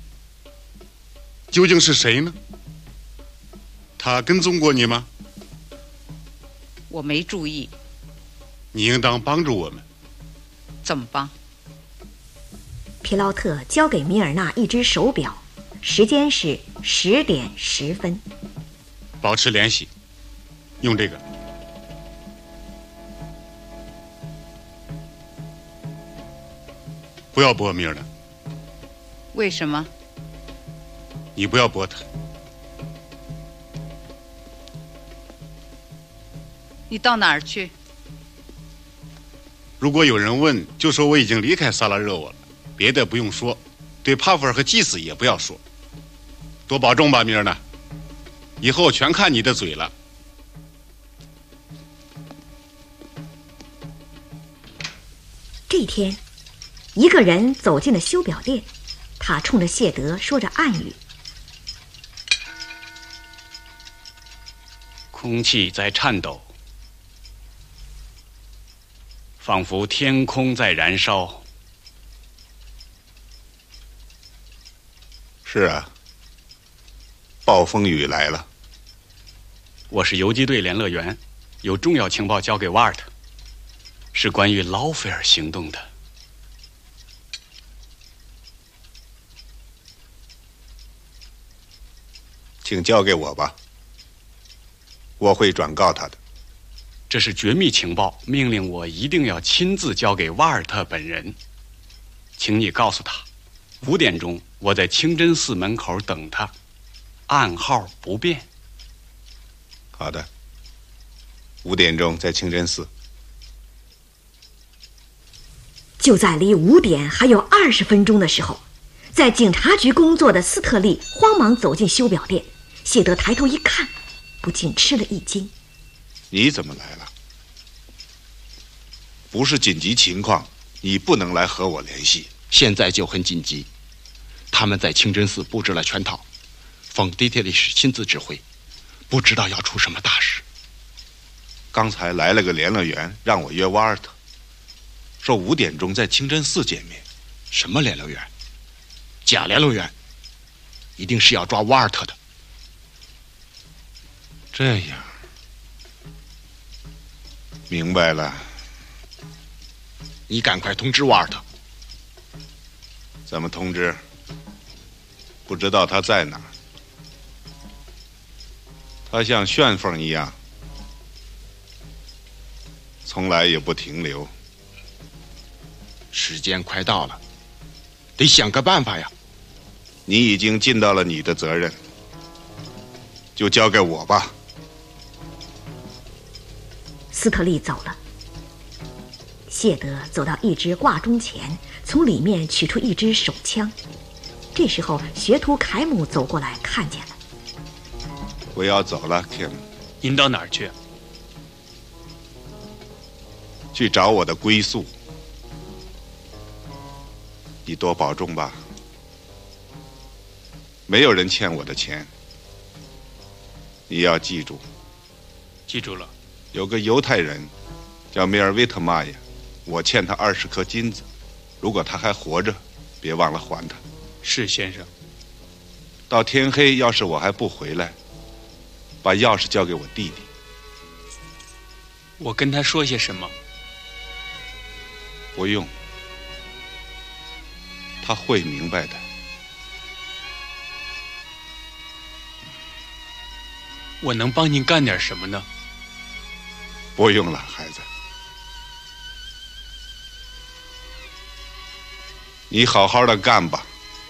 究竟是谁呢？他跟踪过你吗？ 我没注意。 你应当帮助我们。 怎么帮？ 皮劳特交给米尔纳一只手表，时间是10点10分。 保持联系，用这个。不要拨米尔纳。 为什么？ 你不要拨他。 你到哪儿去？ 如果有人问，就说我已经离开萨拉热窝了，别的不用说，对帕夫尔和祭司也不要说。多保重吧，米尔纳，以后全看你的嘴了。 这天，一个人走进了修表店，他冲着谢德说着暗语。 空气在颤抖，仿佛天空在燃烧。 是啊，暴风雨来了。 我是游击队联络员，有重要情报交给瓦尔特，是关于劳菲尔行动的。 请交给我吧，我会转告他的。 这是绝密情报，命令我一定要亲自交给瓦尔特本人。请你告诉他，5点钟我在清真寺门口等他，暗号不变。 好的，5点钟在清真寺。 就在离5点还有20分钟的时候，在警察局工作的斯特利慌忙走进修表店。谢德抬头一看，不禁吃了一惊。 你怎么来了？不是紧急情况，你不能来和我联系。 现在就很紧急，他们在清真寺布置了圈套，冯迪特利什亲自指挥，不知道要出什么大事。 刚才来了个联络员，让我约瓦尔特，说5点钟在清真寺见面。 什么联络员？假联络员，一定是要抓瓦尔特的。 这样，明白了。 你赶快通知瓦尔特。 怎么通知？不知道他在哪儿。他像旋风一样，从来也不停留。 时间快到了，得想个办法呀。 你已经尽到了你的责任，就交给我吧。 斯特利走了，谢德走到一只挂钟前，从里面取出一支手枪。这时候学徒凯姆走过来，看见了。 我要走了 ，Kim。 您到哪儿去？ 去找我的归宿。你多保重吧。没有人欠我的钱，你要记住。 记住了。 有个犹太人叫米尔维特玛耶，我欠他20颗金子，如果他还活着，别忘了还他。 是，先生。 到天黑，要是我还不回来，把钥匙交给我弟弟。 我跟他说些什么？ 不用，他会明白的。 我能帮您干点什么呢？ 不用了，孩子。你好好的干吧，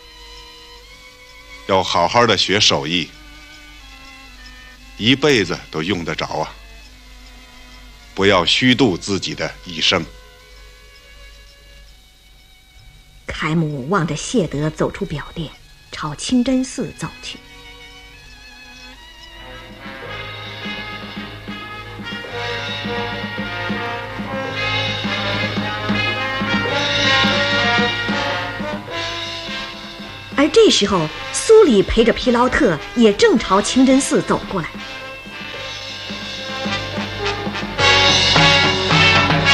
要好好的学手艺，一辈子都用得着啊！不要虚度自己的一生。 凯姆望着谢德走出表店，朝清真寺走去。而这时候，苏里陪着皮劳特也正朝清真寺走过来。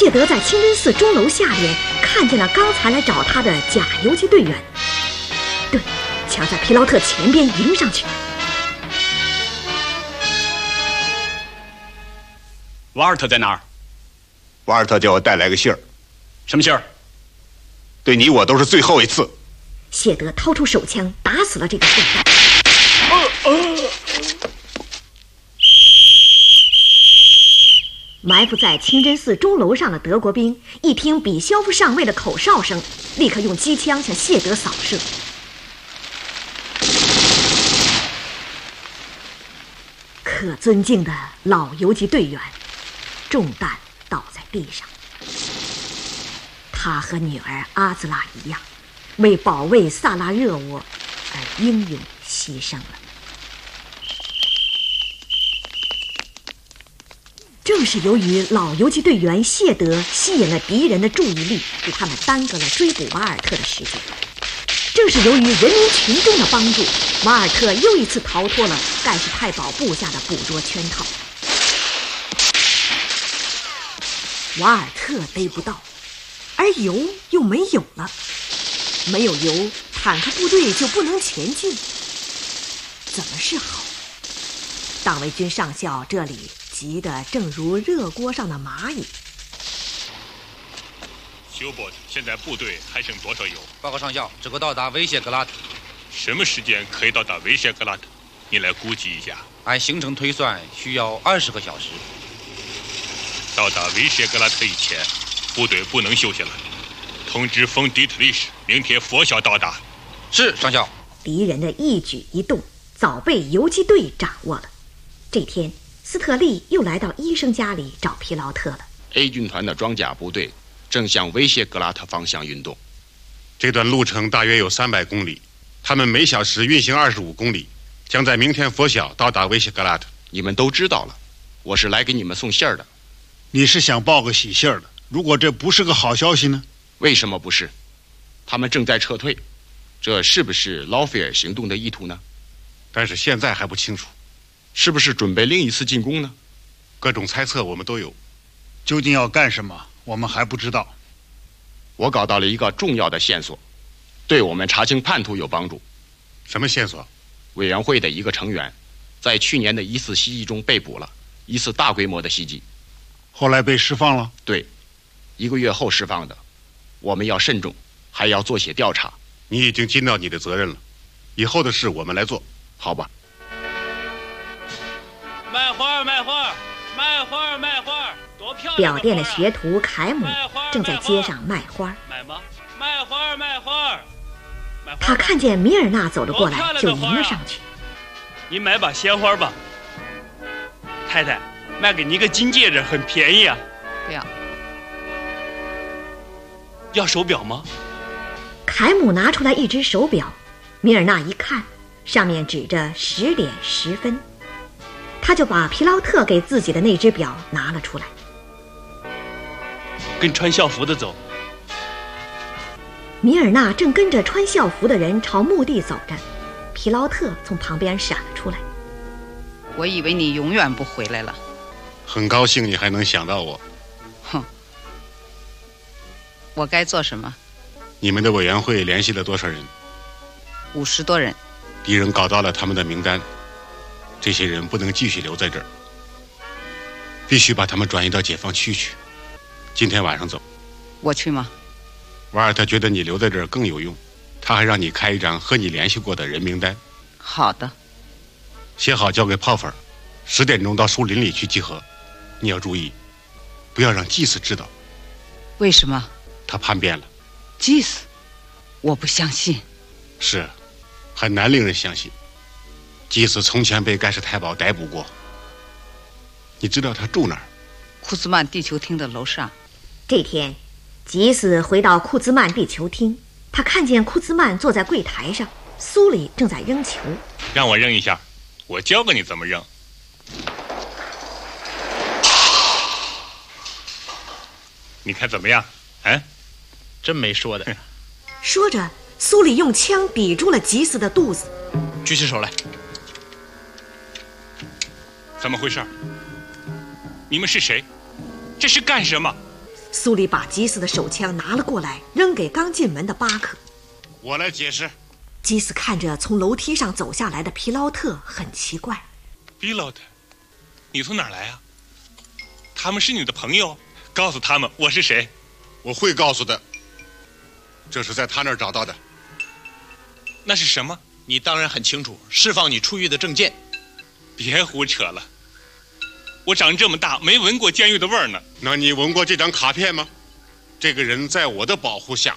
谢德在清真寺钟楼下边看见了刚才来找他的假游击队员，对，抢在皮劳特前边迎上去。 瓦尔特在哪儿？ 瓦尔特叫我带来个信儿。 什么信儿？ 对你我都是最后一次。 谢德掏出手枪打死了这个混蛋。埋伏在清真寺钟楼上的德国兵一听比肖夫上尉的口哨声，立刻用机枪向谢德扫射。可尊敬的老游击队员中弹倒在地上。他和女儿阿兹拉一样，为保卫萨拉热窝而英勇牺牲了。正是由于老游击队员谢德吸引了敌人的注意力，给他们耽搁了追捕瓦尔特的时间。正是由于人民群众的帮助，瓦尔特又一次逃脱了盖世太保部下的捕捉圈套。瓦尔特逮不到，而油又没有了，没有油，坦克部队就不能前进，怎么是好？党卫军上校这里急得正如热锅上的蚂蚁。 休伯特，现在部队还剩多少油？ 报告上校，只够到达维谢格拉特。 什么时间可以到达维谢格拉特？你来估计一下。 按行程推算，需要20个小时。 到达维谢格拉特以前，部队不能休息了。通知冯迪特利什，明天拂晓到达。 是，上校。 敌人的一举一动早被游击队掌握了。这天，斯特利又来到医生家里找皮劳特了。 A 军团的装甲部队正向维谢格拉特方向运动， 这段路程大约有300公里，他们每小时运行25公里，将在明天拂晓到达维谢格拉特。 你们都知道了，我是来给你们送信儿的。 你是想报个喜信儿的？如果这不是个好消息呢？ 为什么不是？他们正在撤退，这是不是劳菲尔行动的意图呢？ 但是现在还不清楚。 是不是准备另一次进攻呢？ 各种猜测我们都有， 究竟要干什么，我们还不知道。 我搞到了一个重要的线索，对我们查清叛徒有帮助。 什么线索？ 委员会的一个成员，在去年的一次袭击中被捕了，一次大规模的袭击。 后来被释放了？ 对，1个月后释放的。我们要慎重，还要做些调查。 你已经尽到你的责任了，以后的事我们来做， 好吧？ 卖花，卖花，卖花，卖花，多漂亮！ 表店的学徒凯姆正在街上卖花。 买吗？卖花，卖花。 他看见米尔纳走了过来，就迎了上去。 你买把鲜花吧，太太，卖给你个金戒指，很便宜啊。 不要。 要手表吗？ 凯姆拿出来一只手表，米尔纳一看，上面指着10点10分。他就把皮劳特给自己的那只表拿了出来。 跟穿校服的走。 米尔纳正跟着穿校服的人朝墓地走着，皮劳特从旁边闪了出来。 我以为你永远不回来了。 很高兴你还能想到我。 哼，我该做什么？ 你们的委员会联系了多少人 ？50多人。 敌人搞到了他们的名单，这些人不能继续留在这儿，必须把他们转移到解放区去。今天晚上走。 我去吗？ 瓦尔特觉得你留在这儿更有用，他还让你开一张和你联系过的人名单。 好的。 写好交给炮粉，10点钟到树林里去集合。你要注意，不要让祭司知道。 为什么？ 他叛变了。 祭司？我不相信。 是，很难令人相信。祭司从前被盖世太保逮捕过。你知道他住哪儿？ 库兹曼地球厅的楼上。 这天，吉斯回到库兹曼地球厅，他看见库兹曼坐在柜台上，苏里正在扔球。 让我扔一下，我教给你怎么扔。你看怎么样？啊， 真没说的。 说着，苏里用枪抵住了吉斯的肚子。 举起手来。 怎么回事？你们是谁？这是干什么？ 苏里把基斯的手枪拿了过来，扔给刚进门的巴克。 我来解释。 基斯看着从楼梯上走下来的皮劳特，很奇怪。 皮劳特，你从哪儿来啊？他们是你的朋友，告诉他们我是谁。 我会告诉的。这是在他那儿找到的。 那是什么？ 你当然很清楚，释放你出狱的证件。 别胡扯了，我长这么大没闻过监狱的味儿呢。 那你闻过这张卡片吗？这个人在我的保护下，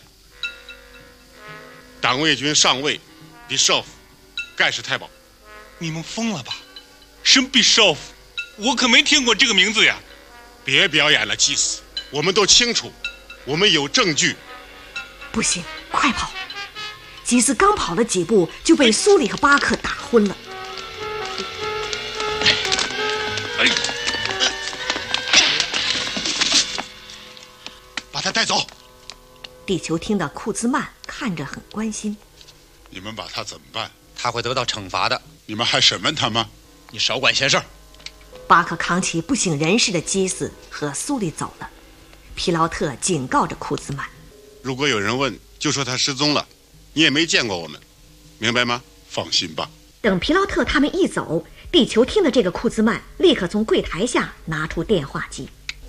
党卫军上尉比绍夫，盖世太保。 你们疯了吧？什么比绍夫？我可没听过这个名字呀！ 别表演了，祭司，我们都清楚，我们有证据。 不行，快跑！基斯刚跑了几步，就被苏里和巴克打昏了。 把他带走。 地球厅的库兹曼看着很关心。 你们把他怎么办？ 他会得到惩罚的。 你们还审问他吗？ 你少管闲事儿。 巴克扛起不省人事的基斯和苏里走了。皮劳特警告着库兹曼： 如果有人问，就说他失踪了，你也没见过我们，明白吗？ 放心吧。 等皮劳特他们一走，地球厅的这个库兹曼立刻从柜台下拿出电话机。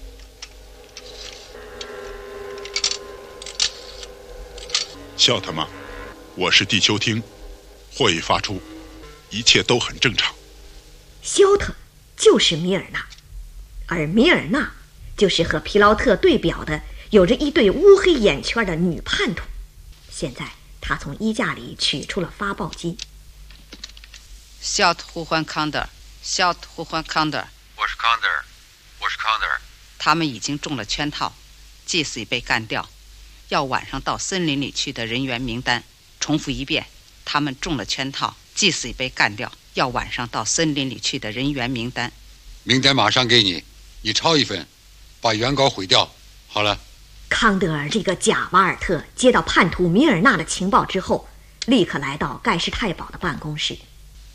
笑他吗？我是地球厅，会议发出，一切都很正常。 肖特就是米尔纳，而米尔纳就是和皮劳特对表的有着一对乌黑眼圈的女叛徒。现在他从衣架里取出了发报机。 肖特呼唤康德尔，肖特呼唤康德尔。 我是康德尔，我是康德尔。 他们已经中了圈套，祭司已被干掉，要晚上到森林里去的人员名单。重复一遍，他们中了圈套，祭司已被干掉，要晚上到森林里去的人员名单。 名单马上给你，你抄一份，把原稿毁掉。好了。 康德尔这个假瓦尔特接到叛徒米尔纳的情报之后，立刻来到盖世太保的办公室。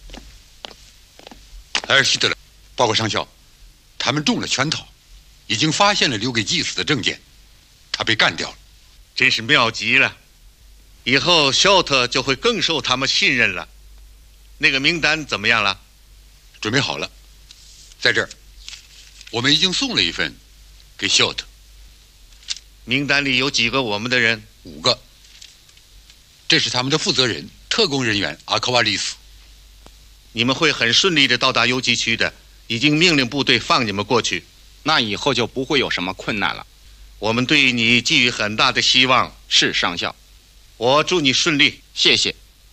埃尔希德勒，报告上校，他们中了圈套，已经发现了留给祭司的证件，他被干掉了。 真是妙极了，以后肖特就会更受他们信任了。那个名单怎么样了？ 准备好了，在这儿，我们已经送了一份给肖特。 名单里有几个我们的人 ？5个。这是他们的负责人，特工人员阿科瓦利斯。 你们会很顺利地到达游击区的，已经命令部队放你们过去。 那以后就不会有什么困难了。 我们对你寄予很大的希望。 是上校。 我祝你顺利。 谢谢。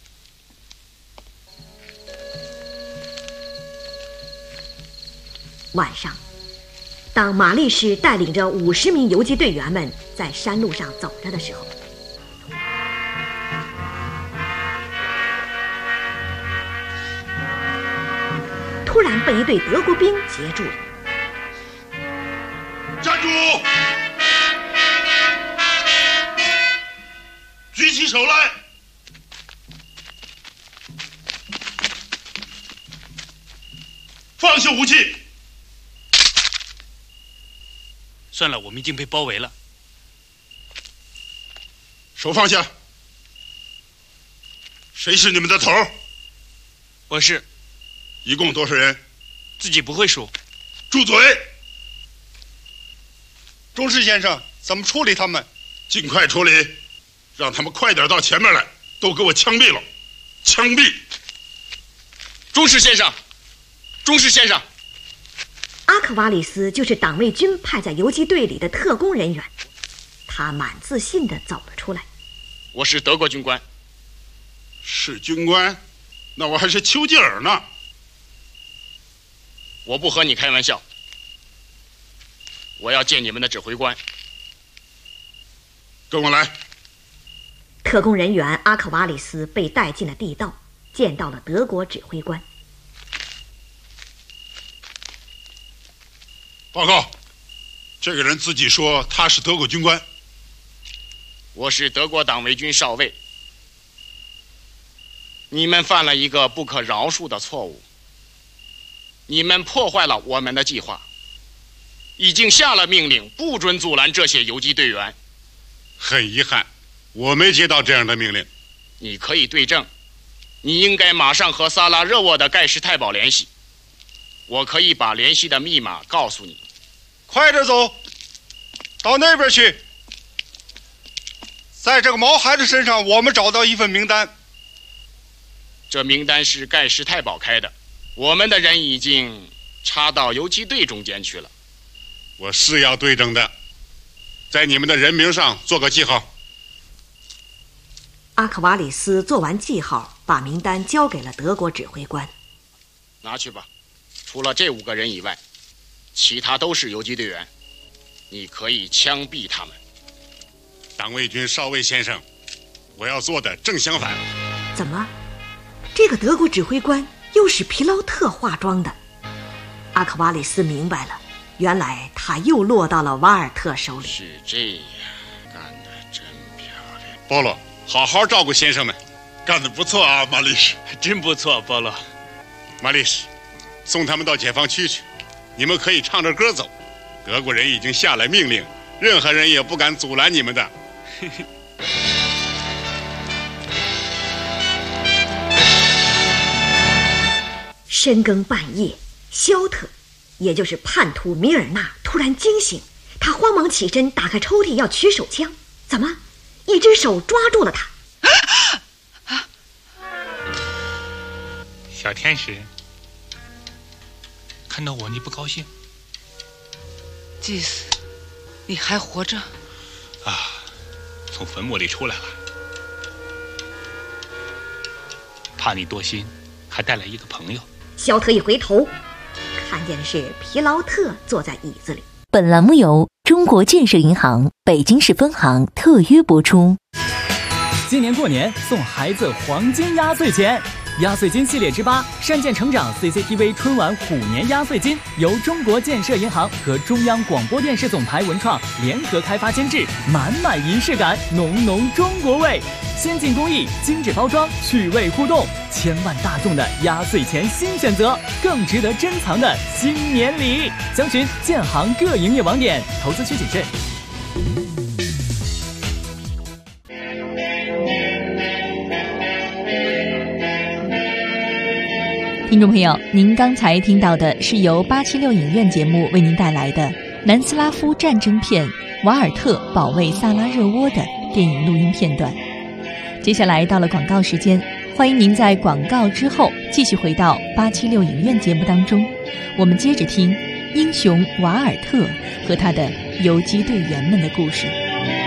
晚上，当玛丽士带领着50名游击队员们在山路上走着的时候，突然被一队德国兵截住了。 站住！举起手来！放下武器！ 算了，我们已经被包围了。 手放下！谁是你们的头？ 我是。 一共多少人？ 自己不会数。 住嘴！ 中士先生，怎么处理他们？ 尽快处理，让他们快点到前面来，都给我枪毙了！枪毙！ 中士先生，中士先生。 阿克瓦里斯就是党卫军派在游击队里的特工人员，他满自信地走了出来。 我是德国军官。 是军官？那我还是丘吉尔呢。 我不和你开玩笑，我要见你们的指挥官。 跟我来。 特工人员阿克瓦里斯被带进了地道，见到了德国指挥官。 报告，这个人自己说他是德国军官。 我是德国党卫军少尉。你们犯了一个不可饶恕的错误，你们破坏了我们的计划。 已经下了命令，不准阻拦这些游击队员。 很遗憾，我没接到这样的命令。 你可以对证，你应该马上和萨拉热沃的盖世太保联系。我可以把联系的密码告诉你。 快点走，到那边去。在这个毛孩子身上，我们找到一份名单。 这名单是盖世太保开的，我们的人已经插到游击队中间去了。 我是要对证的，在你们的人名上做个记号。 阿克瓦里斯做完记号，把名单交给了德国指挥官。 拿去吧，除了这5个人以外，其他都是游击队员，你可以枪毙他们。 党卫军少尉先生，我要做的正相反。 怎么，这个德国指挥官又是皮劳特化妆的？阿克瓦里斯明白了，原来他又落到了瓦尔特手里。 是这样，干得真漂亮。 波罗，好好照顾先生们。 干得不错啊，马利什。 真不错，波罗。 马利什，送他们到解放区去，你们可以唱着歌走。德国人已经下了命令，任何人也不敢阻拦你们的。 深更半夜，肖特，也就是叛徒米尔纳突然惊醒，他慌忙起身打开抽屉要取手枪，怎么，一只手抓住了他。 小天使，看到我你不高兴？ 祭司，你还活着？ 啊，从坟墓里出来了。怕你多心，还带来一个朋友。 肖特一回头，看见的是皮劳特坐在椅子里。 本栏目由中国建设银行北京市分行特约播出。 今年过年送孩子黄金压岁钱，压岁金系列之8善见成长 CCTV 春晚虎年压岁金由中国建设银行和中央广播电视总台文创联合开发监制，满满仪式感，浓浓中国味，先进工艺，精致包装，趣味互动，千万大众的压岁钱新选择，更值得珍藏的新年礼。详询建行各营业网点，投资需谨慎。 听众朋友，您刚才听到的是由876影院节目为您带来的南斯拉夫战争片《瓦尔特保卫萨拉热窝》的电影录音片段。接下来到了广告时间，欢迎您在广告之后继续回到876影院节目当中，我们接着听英雄瓦尔特和他的游击队员们的故事。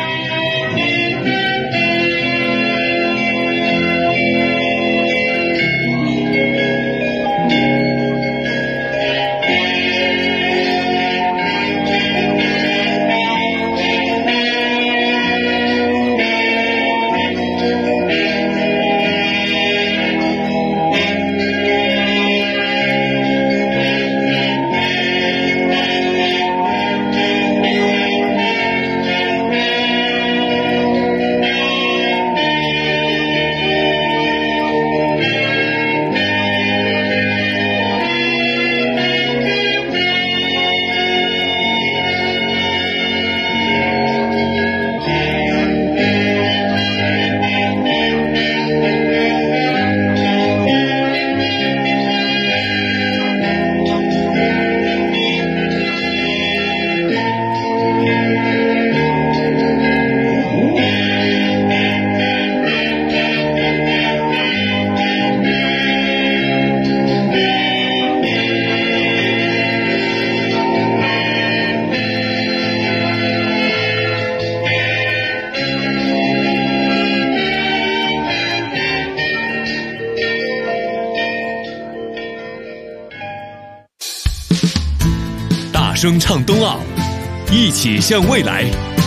声唱冬奥，一起向未来。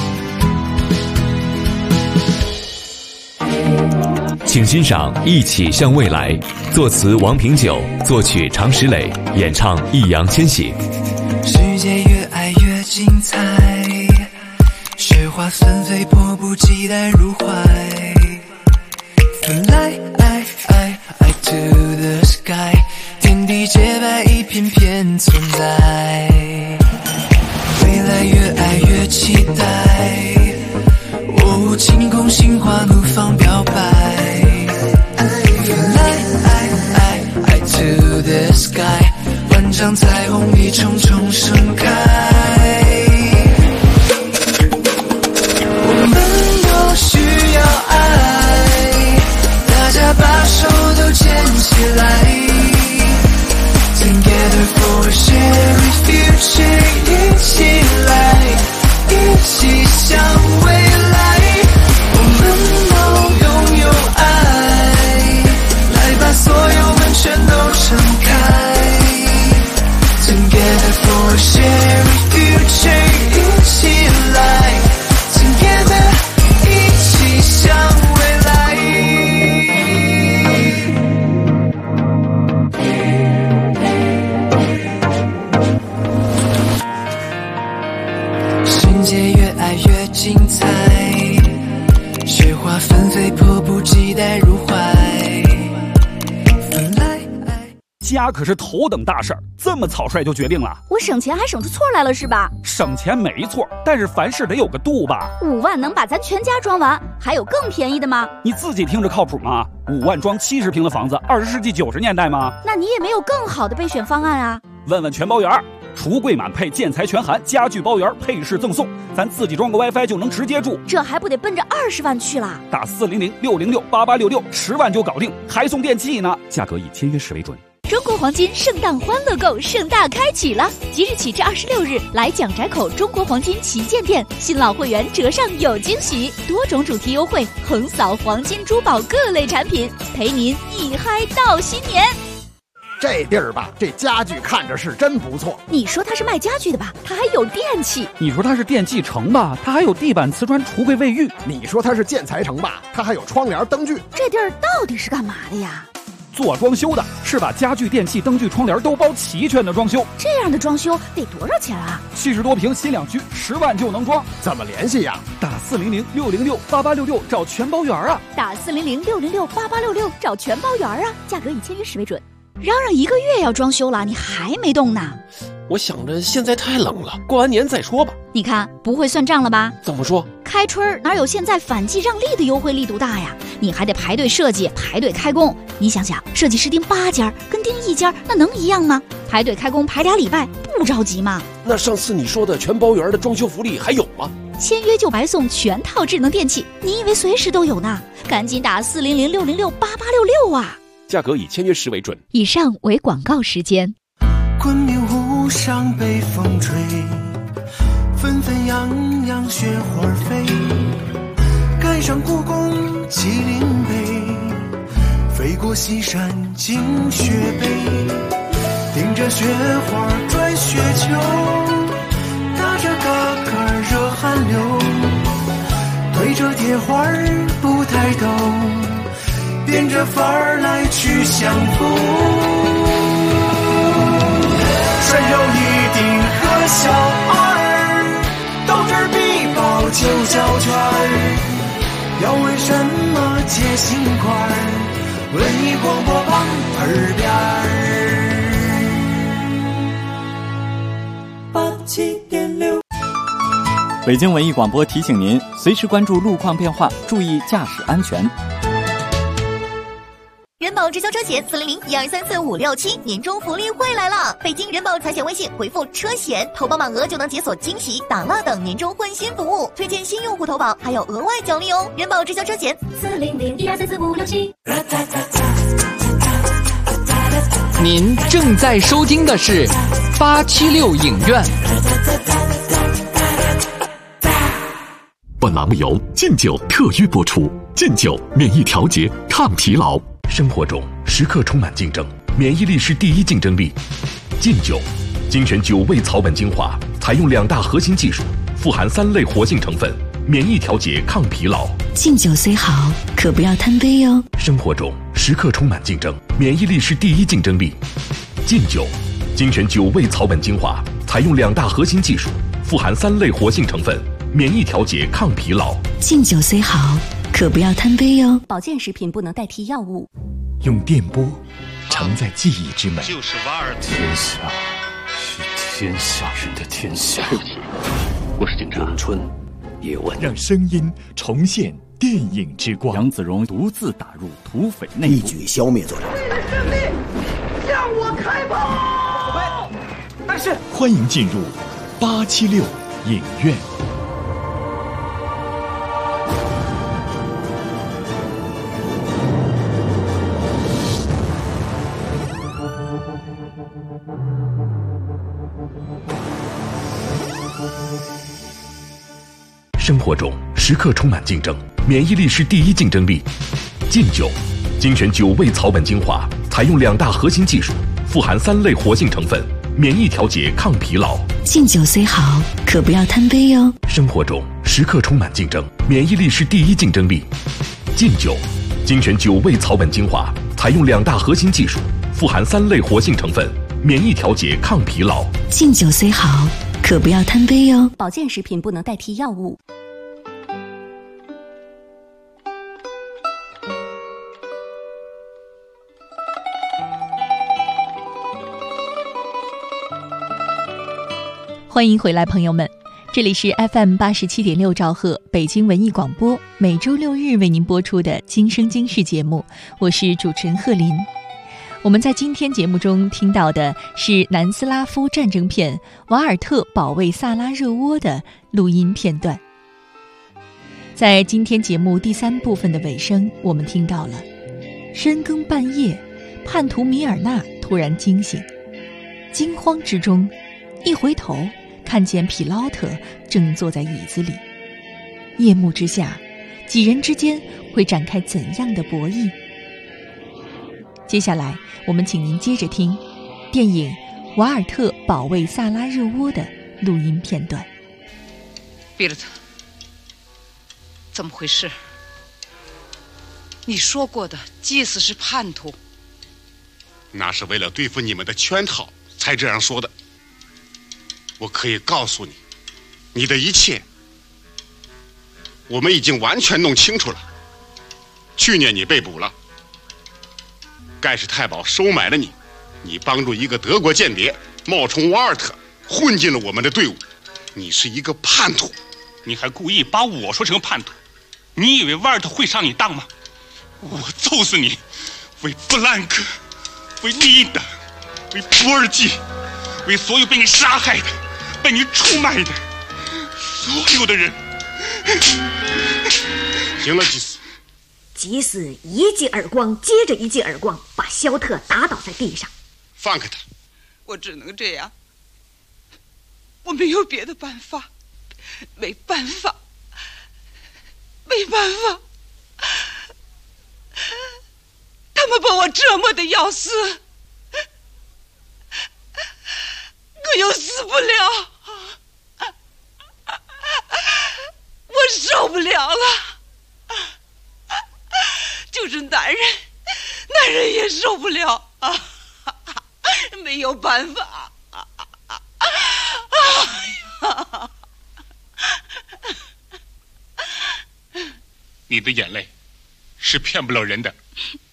请欣赏《一起向未来》，作词王平久，作曲常石磊，演唱易烊千玺。 世界越爱越精彩，雪花纷飞，迫不及待入怀。Fly to the sky， 天地洁白，一片片存在。 期待。哦，晴空心花怒放表白。Fly to the sky， 万丈彩虹一重重盛开。我们都需要爱，大家把手都牵起来。Together for a shared future， 一起来，一起向未来。我们都拥有爱，来把所有门全都敞开。Together for a shared future， 一起来 ，Together 一起向未来。世界越爱越精彩，雪花纷飞，迫不及待入怀。 家可是头等大事儿，这么草率就决定了？ 我省钱还省出错来了是吧？ 省钱没错，但是凡事得有个度吧。 5万能把咱全家装完，还有更便宜的吗？ 你自己听着靠谱吗？5万装70平的房子，20世纪90年代吗？ 那你也没有更好的备选方案啊？ 问问全包圆，橱柜满配，建材全含，家具包圆，配饰赠送，咱自己装个 WiFi 就能直接住， 这还不得奔着20万去啦？ 打400-606-8866，10万就搞定，还送电器呢。价格以签约时为准。 中国黄金圣诞欢乐购盛大开启了，即日起至26日，来蒋宅口中国黄金旗舰店，新老会员折上有惊喜，多种主题优惠，横扫黄金珠宝各类产品，陪您一嗨到新年。 这地儿吧，这家具看着是真不错。 你说它是卖家具的吧？它还有电器。 你说它是电器城吧？它还有地板、瓷砖、橱柜、卫浴。 你说它是建材城吧？它还有窗帘、灯具。 这地儿到底是干嘛的呀？ 做装修的，是把家具、电器、灯具、窗帘都包齐全的装修。 这样的装修得多少钱啊 ？70多平新两居，10万就能装。 怎么联系呀？ 打400-606-8866找全包圆啊！ 打400-606-8866找全包圆啊！价格以签约时为准。嚷嚷1个月要装修了，你还没动呢？ 我想着现在太冷了，过完年再说吧。 你看不会算账了吧？ 怎么说？ 开春哪有现在反季让利的优惠力度大呀？你还得排队设计，排队开工。你想想，设计师订8家跟订1家那能一样吗？排队开工排2礼拜，不着急吗？ 那上次你说的全包圆的装修福利还有吗？ 签约就白送全套智能电器，你以为随时都有呢？赶紧打400-606-8866啊！ 价格以签约时为准。 以上为广告时间。 昆明湖上北风吹，纷纷扬扬雪花飞，赶上故宫麒麟碑，飞过西山惊雪碑，顶着雪花转雪球，打着嘎嘎热汗流，推着铁花不抬头，变着法儿来去相逢。涮肉一定和小二，豆汁儿必包就胶圈儿。要问什么切心块儿，文艺广播旁耳边儿。87.6。 北京文艺广播提醒您，随时关注路况变化，注意驾驶安全。 人保直销车险400-1234567年终福利会来了！北京人保财险微信回复车险，投保满额就能解锁惊喜、打蜡等年终换新服务，推荐新用户投保还有额外奖励哦！人保直销车险400-1234567。 您正在收听的是876影院。 本栏目由劲酒特约播出。劲酒免疫调节、抗疲劳。生活中时刻充满竞争，免疫力是第一竞争力。劲酒精选9味草本精华，采用2大核心技术，富含3类活性成分，免疫调节、抗疲劳。 劲酒虽好，可不要贪杯哟。 生活中时刻充满竞争，免疫力是第一竞争力。劲酒精选9味草本精华，采用2大核心技术，富含3类活性成分，免疫调节、抗疲劳。 劲酒虽好，可不要贪杯哟。 保健食品不能代替药物。 用电波承载记忆之美。 就是瓦尔特。 天下是天下人的天下。 我是警察。 咏春，叶问， 让声音重现电影之光。 杨子荣独自打入土匪内部， 一举消灭作者。 为了胜利，向我开炮！ 但是， 欢迎进入876影院。 生活中时刻充满竞争，免疫力是第一竞争力。劲酒，精选9味草本精华，采用2大核心技术，富含3类活性成分，免疫调节、抗疲劳。 劲酒虽好，可不要贪杯哟。 生活中时刻充满竞争，免疫力是第一竞争力。劲酒，精选9味草本精华，采用2大核心技术，富含3类活性成分，免疫调节、抗疲劳。 劲酒虽好，可不要贪杯哟。 保健食品不能代替药物。 欢迎回来，朋友们，这里是 FM 87.6兆赫北京文艺广播，每周6日为您播出的《今生今世》节目，我是主持人贺林。我们在今天节目中听到的是南斯拉夫战争片《瓦尔特保卫萨拉热窝》的录音片段。在今天节目第3部分的尾声，我们听到了深更半夜，叛徒米尔纳突然惊醒，惊慌之中一回头，看见皮劳特正坐在椅子里。夜幕之下，几人之间会展开怎样的博弈？接下来我们请您接着听电影《瓦尔特保卫萨拉热窝》的录音片段。 比尔特，怎么回事？你说过的祭司是叛徒， 那是为了对付你们的圈套才这样说的。我可以告诉你，你的一切我们已经完全弄清楚了。去年你被捕了，盖世太保收买了你，你帮助一个德国间谍冒充瓦尔特混进了我们的队伍，你是一个叛徒。 你还故意把我说成叛徒，你以为瓦尔特会上你当吗？我揍死你！为布兰克，为丽达，为波尔基，为所有被你杀害的、被你出卖的所有的人。 行了，祭司。 祭司一记耳光接着一记耳光，把肖特打倒在地上。 放开他！ 我只能这样，我没有别的办法，没办法。他们把我折磨得要死，可又死不了，我受不了了。就是男人也受不了啊，没有办法。 你的眼泪是骗不了人的。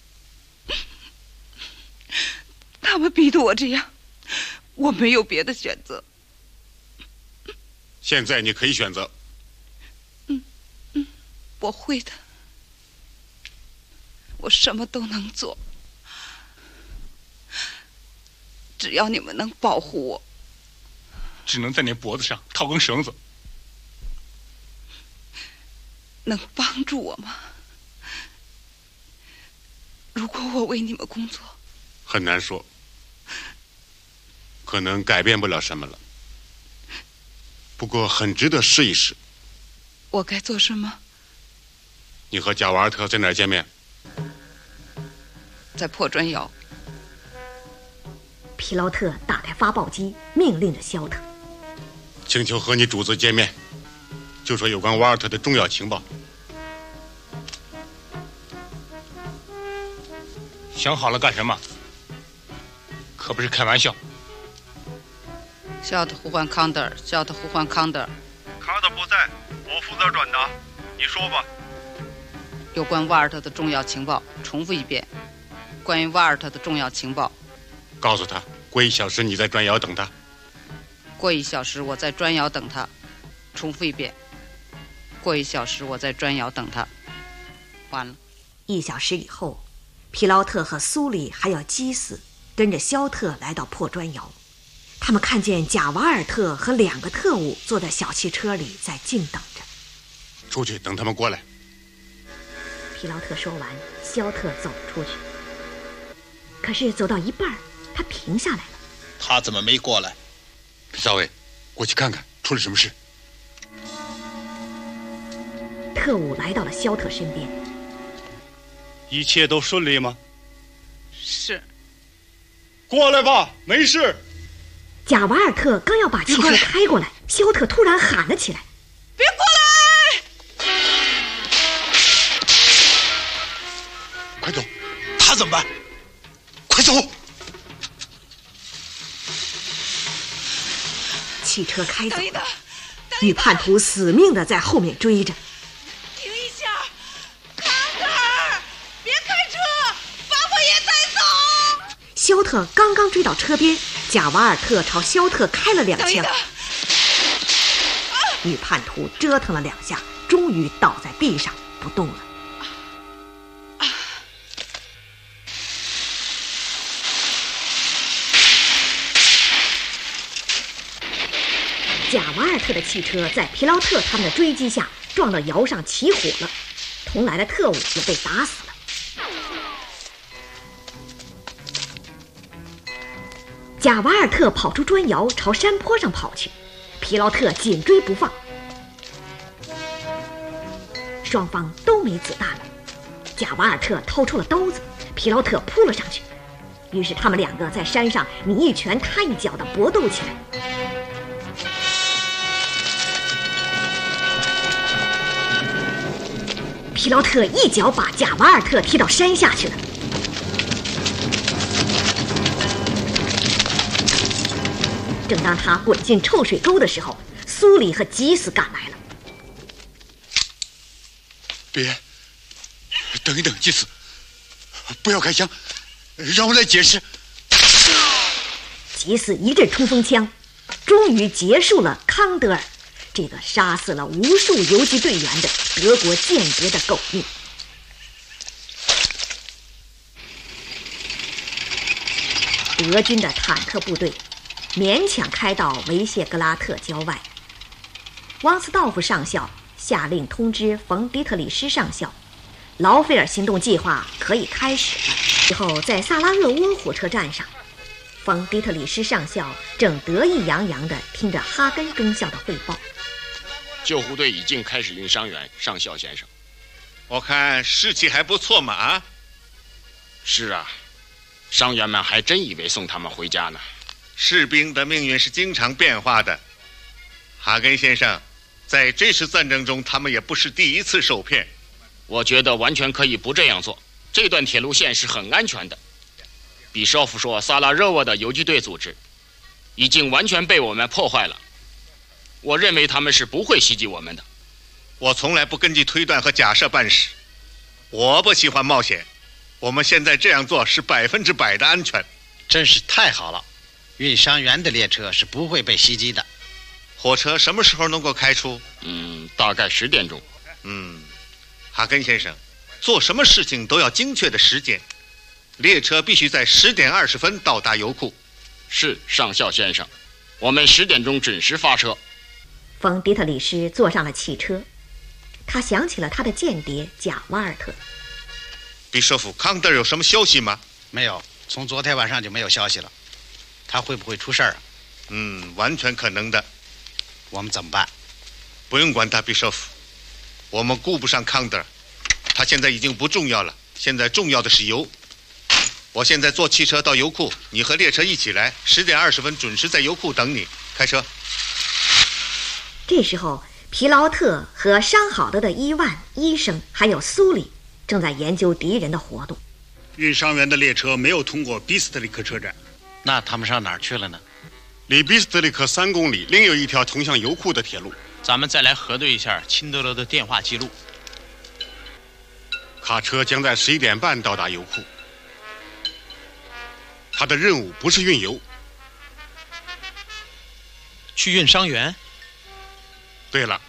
他们逼得我这样，我没有别的选择。 现在你可以选择。 我会的，我什么都能做，只要你们能保护我。 只能在你脖子上套根绳子。 能帮助我吗？如果我为你们工作， 很难说，可能改变不了什么了，不过很值得试一试。 我该做什么？ 你和贾瓦尔特在哪儿见面？ 在破砖窑。 皮劳特打开发报机，命令着肖特， 请求和你主子见面，就说有关瓦尔特的重要情报。 想好了干什么？可不是开玩笑。 肖特呼唤康德尔，肖特呼唤康德尔。 康德不在，我负责转达。你说吧。 有关瓦尔特的重要情报，重复一遍。关于瓦尔特的重要情报。 告诉他，过1小时你在砖窑等他。 过1小时我在砖窑等他。 重复一遍。过1小时，我在砖窑等他。完了。 1小时以后，皮劳特和苏里还有基斯跟着肖特来到破砖窑。他们看见贾瓦尔特和2个特务坐在小汽车里在静等着。 出去等他们过来。 皮劳特说完，肖特走出去。可是走到一半，他停下来了。 他怎么没过来？ 皮少尉，过去看看出了什么事。 特务来到了肖特身边。 一切都顺利吗？ 是。 过来吧，没事。 贾瓦尔特刚要把汽车开过来，肖特突然喊了起来：“ 别过来！” 快走！ 他怎么办？快走！ 汽车开走了，女叛徒死命地在后面追着。 停一下，康德尔，别开车，把我也带走！ 肖特刚刚追到车边，贾瓦尔特朝肖特开了2枪。女叛徒折腾了2下，终于倒在地上不动了。贾瓦尔特的汽车在皮劳特他们的追击下撞到窑上起火了，同来的特务也被打死了。贾瓦尔特跑出砖窑，朝山坡上跑去，皮劳特紧追不放。双方都没子弹了，贾瓦尔特掏出了刀子，皮劳特扑了上去，于是他们2个在山上你一拳他一脚的搏斗起来。皮劳特一脚把贾瓦尔特踢到山下去了。正当他滚进臭水沟的时候，苏里和吉斯赶来了。 别，等一等，吉斯，不要开枪，让我来解释。 吉斯一阵冲锋枪，终于结束了康德尔这个杀死了无数游击队员的德国间谍的狗命。德军的坦克部队勉强开到维谢格拉特郊外。汪斯道夫上校下令通知冯迪特里施上校，劳菲尔行动计划可以开始了。之后，在萨拉热窝火车站上，冯迪特里施上校正得意洋洋地听着哈根中校的汇报。 救护队已经开始运伤员，上校先生。 我看士气还不错嘛啊！ 是啊，伤员们还真以为送他们回家呢。 士兵的命运是经常变化的，哈根先生，在这次战争中，他们也不是第一次受骗。 我觉得完全可以不这样做，这段铁路线是很安全的。比绍夫说，萨拉热窝的游击队组织已经完全被我们破坏了。我认为他们是不会袭击我们的。 我从来不根据推断和假设办事，我不喜欢冒险。我们现在这样做是100%的安全。 真是太好了，运伤员的列车是不会被袭击的。 火车什么时候能够开出？ 大概10点钟。 哈根先生，做什么事情都要精确的时间。列车必须在10点20分到达油库。 是，上校先生，我们10点钟准时发车。 冯迪特里施坐上了汽车，他想起了他的间谍贾瓦尔特。 比舍夫康德尔有什么消息吗？ 没有，从昨天晚上就没有消息了。他会不会出事儿啊？ 完全可能的。 我们怎么办？ 不用管他，比舍夫，我们顾不上康德尔，他现在已经不重要了。现在重要的是油。我现在坐汽车到油库，你和列车一起来，10点20分准时在油库等你。开车。 这时候，皮劳特和伤好了的伊万医生还有苏里正在研究敌人的活动。 运伤员的列车没有通过比斯特里克车站。 那他们上哪儿去了呢？ 离比斯特里克3公里，另有一条通向油库的铁路。 咱们再来核对一下辛德勒的电话记录。 卡车将在11点半到达油库。他的任务不是运油， 去运伤员。 对了，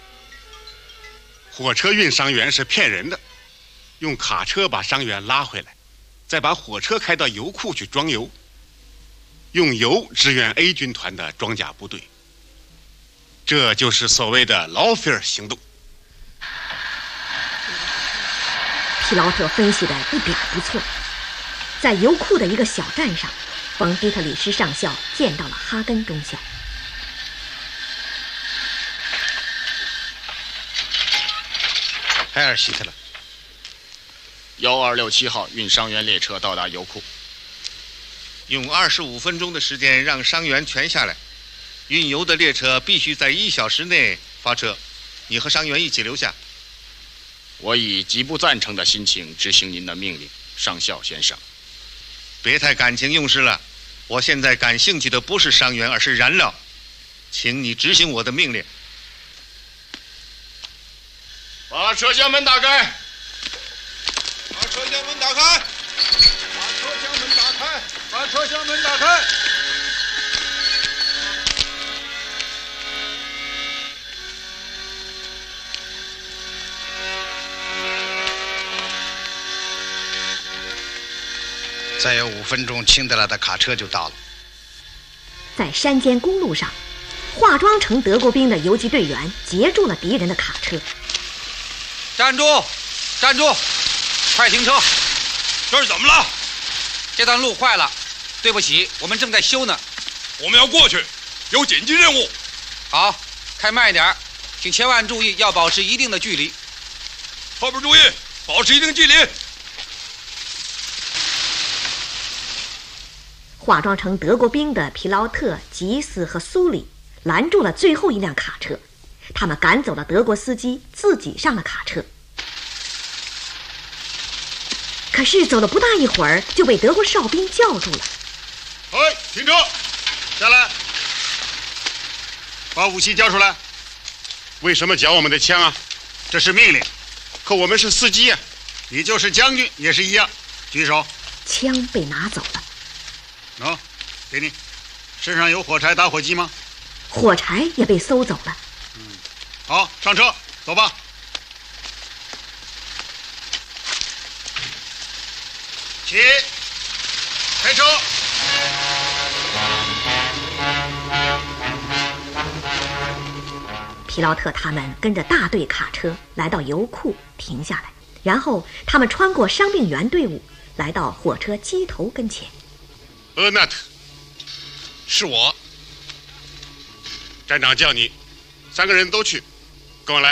火车运伤员是骗人的，用卡车把伤员拉回来，再把火车开到油库去装油，用油支援 A 军团的装甲部队。这就是所谓的劳菲尔行动。 皮劳特分析的一点不错。在油库的一个小站上，冯迪特里什上校见到了哈根中校。 海尔希特勒 ，1267号运伤员列车到达油库， 用25分钟的时间让伤员全下来。运油的列车必须在1小时内发车，你和伤员一起留下。 我以极不赞成的心情执行您的命令，上校先生。 别太感情用事了，我现在感兴趣的不是伤员，而是燃料。请你执行我的命令。 把车厢门打开。 把车厢门打开。把车厢门打开。把车厢门打开。 再有5分钟，清德拉的卡车就到了。 在山间公路上，化妆成德国兵的游击队员截住了敌人的卡车。 站住！站住！快停车！ 这是怎么了？ 这段路坏了，对不起，我们正在修呢。 我们要过去，有紧急任务。 好，开慢一点，请千万注意，要保持一定的距离。 后边注意，保持一定距离。 化妆成德国兵的皮劳特、吉斯和苏里拦住了最后一辆卡车，他们赶走了德国司机，自己上了卡车。可是走了不大一会儿，就被德国哨兵叫住了。 停车，下来，把武器交出来。 为什么缴我们的枪啊？ 这是命令。 可我们是司机啊。 你就是将军也是一样。举手。 枪被拿走了。 给你。身上有火柴、打火机吗？ 火柴也被搜走了。 好，上车，走吧。起，开车。 皮劳特他们跟着大队卡车来到油库停下来，然后他们穿过伤病员队伍，来到火车机头跟前。 厄纳特， 是我。 站长叫你，3个人都去，跟我来。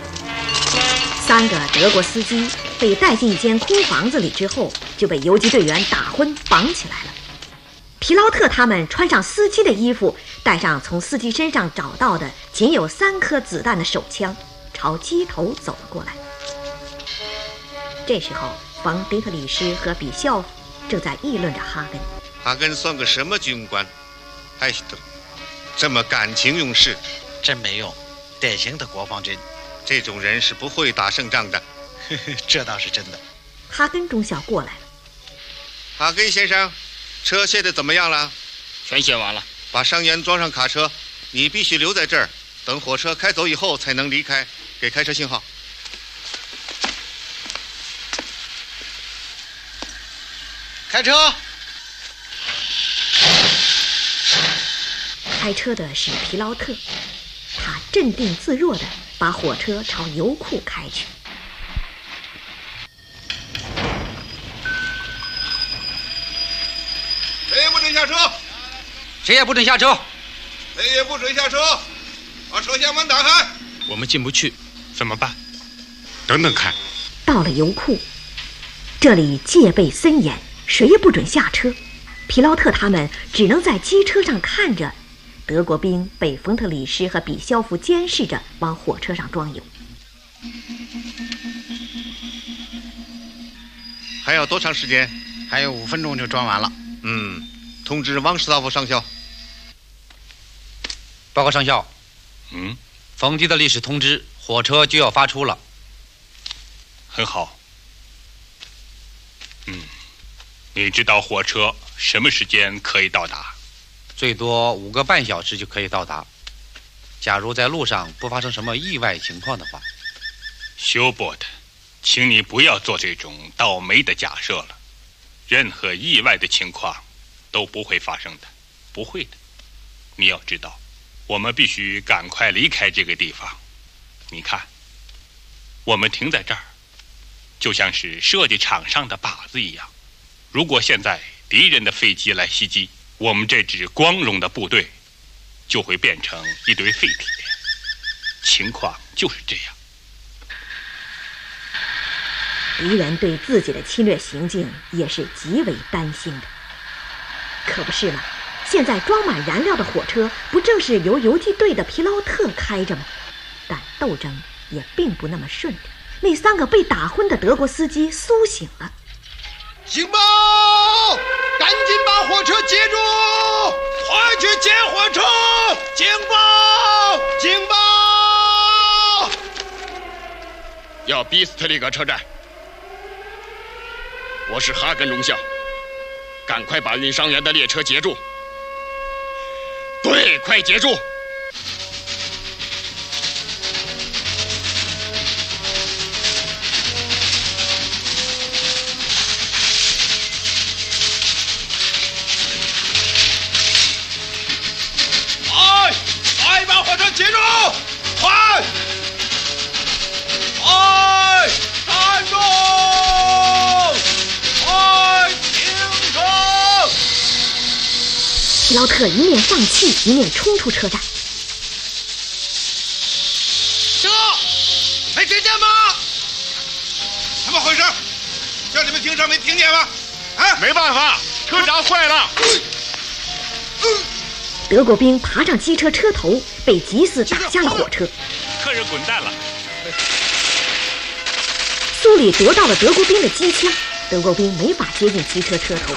3个德国司机被带进一间空房子里之后，就被游击队员打昏绑起来了。皮劳特他们穿上司机的衣服，带上从司机身上找到的仅有3颗子弹的手枪，朝机头走了过来。这时候，冯迪特里什和比肖夫正在议论着哈根。 哈根算个什么军官？艾希特，这么感情用事， 真没用，典型的国防军。 这种人是不会打胜仗的。 这倒是真的。 哈根中校过来了。 哈根先生，车卸得怎么样了？ 全卸完了。 把伤员装上卡车，你必须留在这儿，等火车开走以后才能离开。给开车信号。 开车。 开车的是皮劳特，他镇定自若地把火车朝油库开去。 谁也不准下车！ 谁也不准下车！ 谁也不准下车！把车厢门打开！ 我们进不去，怎么办？ 等等看。 到了油库，这里戒备森严，谁也不准下车。皮劳特他们只能在机车上看着德国兵被冯特里什和比肖夫监视着往火车上装油。 还要多长时间？ 还有5分钟就装完了。 通知汪施塔夫上校。 报告上校。冯迪的历史通知，火车就要发出了。 很好。你知道火车什么时间可以到达？ 最多5个半小时就可以到达。 假如在路上不发生什么意外情况的话。 休伯特，请你不要做这种倒霉的假设了。任何意外的情况都不会发生的，不会的。你要知道，我们必须赶快离开这个地方。你看，我们停在这儿，就像是设计场上的靶子一样。如果现在敌人的飞机来袭击，我们这支光荣的部队就会变成一堆废铁。情况就是这样。 敌人对自己的侵略行径也是极为担心的。可不是嘛，现在装满燃料的火车不正是由游击队的皮劳特开着吗？但斗争也并不那么顺利。那3个被打昏的德国司机苏醒了。 警报！赶紧把火车接住！快去接火车！警报！警报！ 要比斯特里格车站。我是哈根中校，赶快把运伤员的列车截住。对，快截住！ 快把火车截住！快！快！站住！快停车！ 皮劳特一面放气，一面冲出车站。 车，没听见吗？怎么回事？叫你们停车没听见吗？啊， 没办法，车闸坏了。 德国兵爬上机车车头，被急死打下了火车。 客人滚蛋了。 苏里夺到了德国兵的机枪，德国兵没法接近机车车头。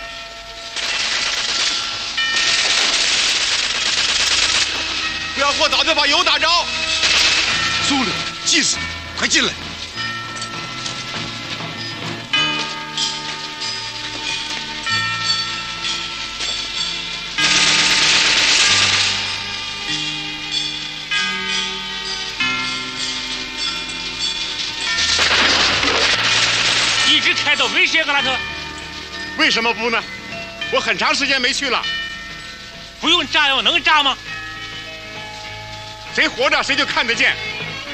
不要过早就把油打着。 苏里，气死！快进来！ 一直开到维谢格拉特。 为什么不呢？我很长时间没去了。 不用炸药能炸吗？ 谁活着谁就看得见。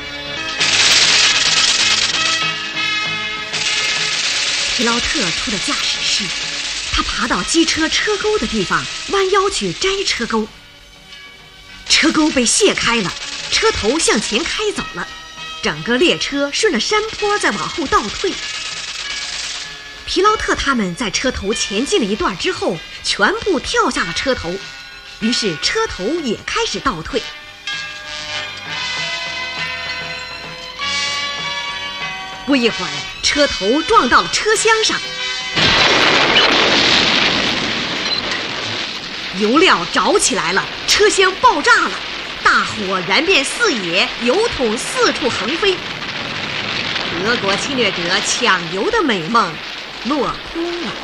皮劳特出了驾驶室，他爬到机车车钩的地方，弯腰去摘车钩。车钩被卸开了，车头向前开走了，整个列车顺着山坡在往后倒退。皮劳特他们在车头前进了一段之后，全部跳下了车头，于是车头也开始倒退。不一会儿，车头撞到了车厢上，油料着起来了，车厢爆炸了，大火燃遍四野，油桶四处横飞。德国侵略者抢油的美梦落空了。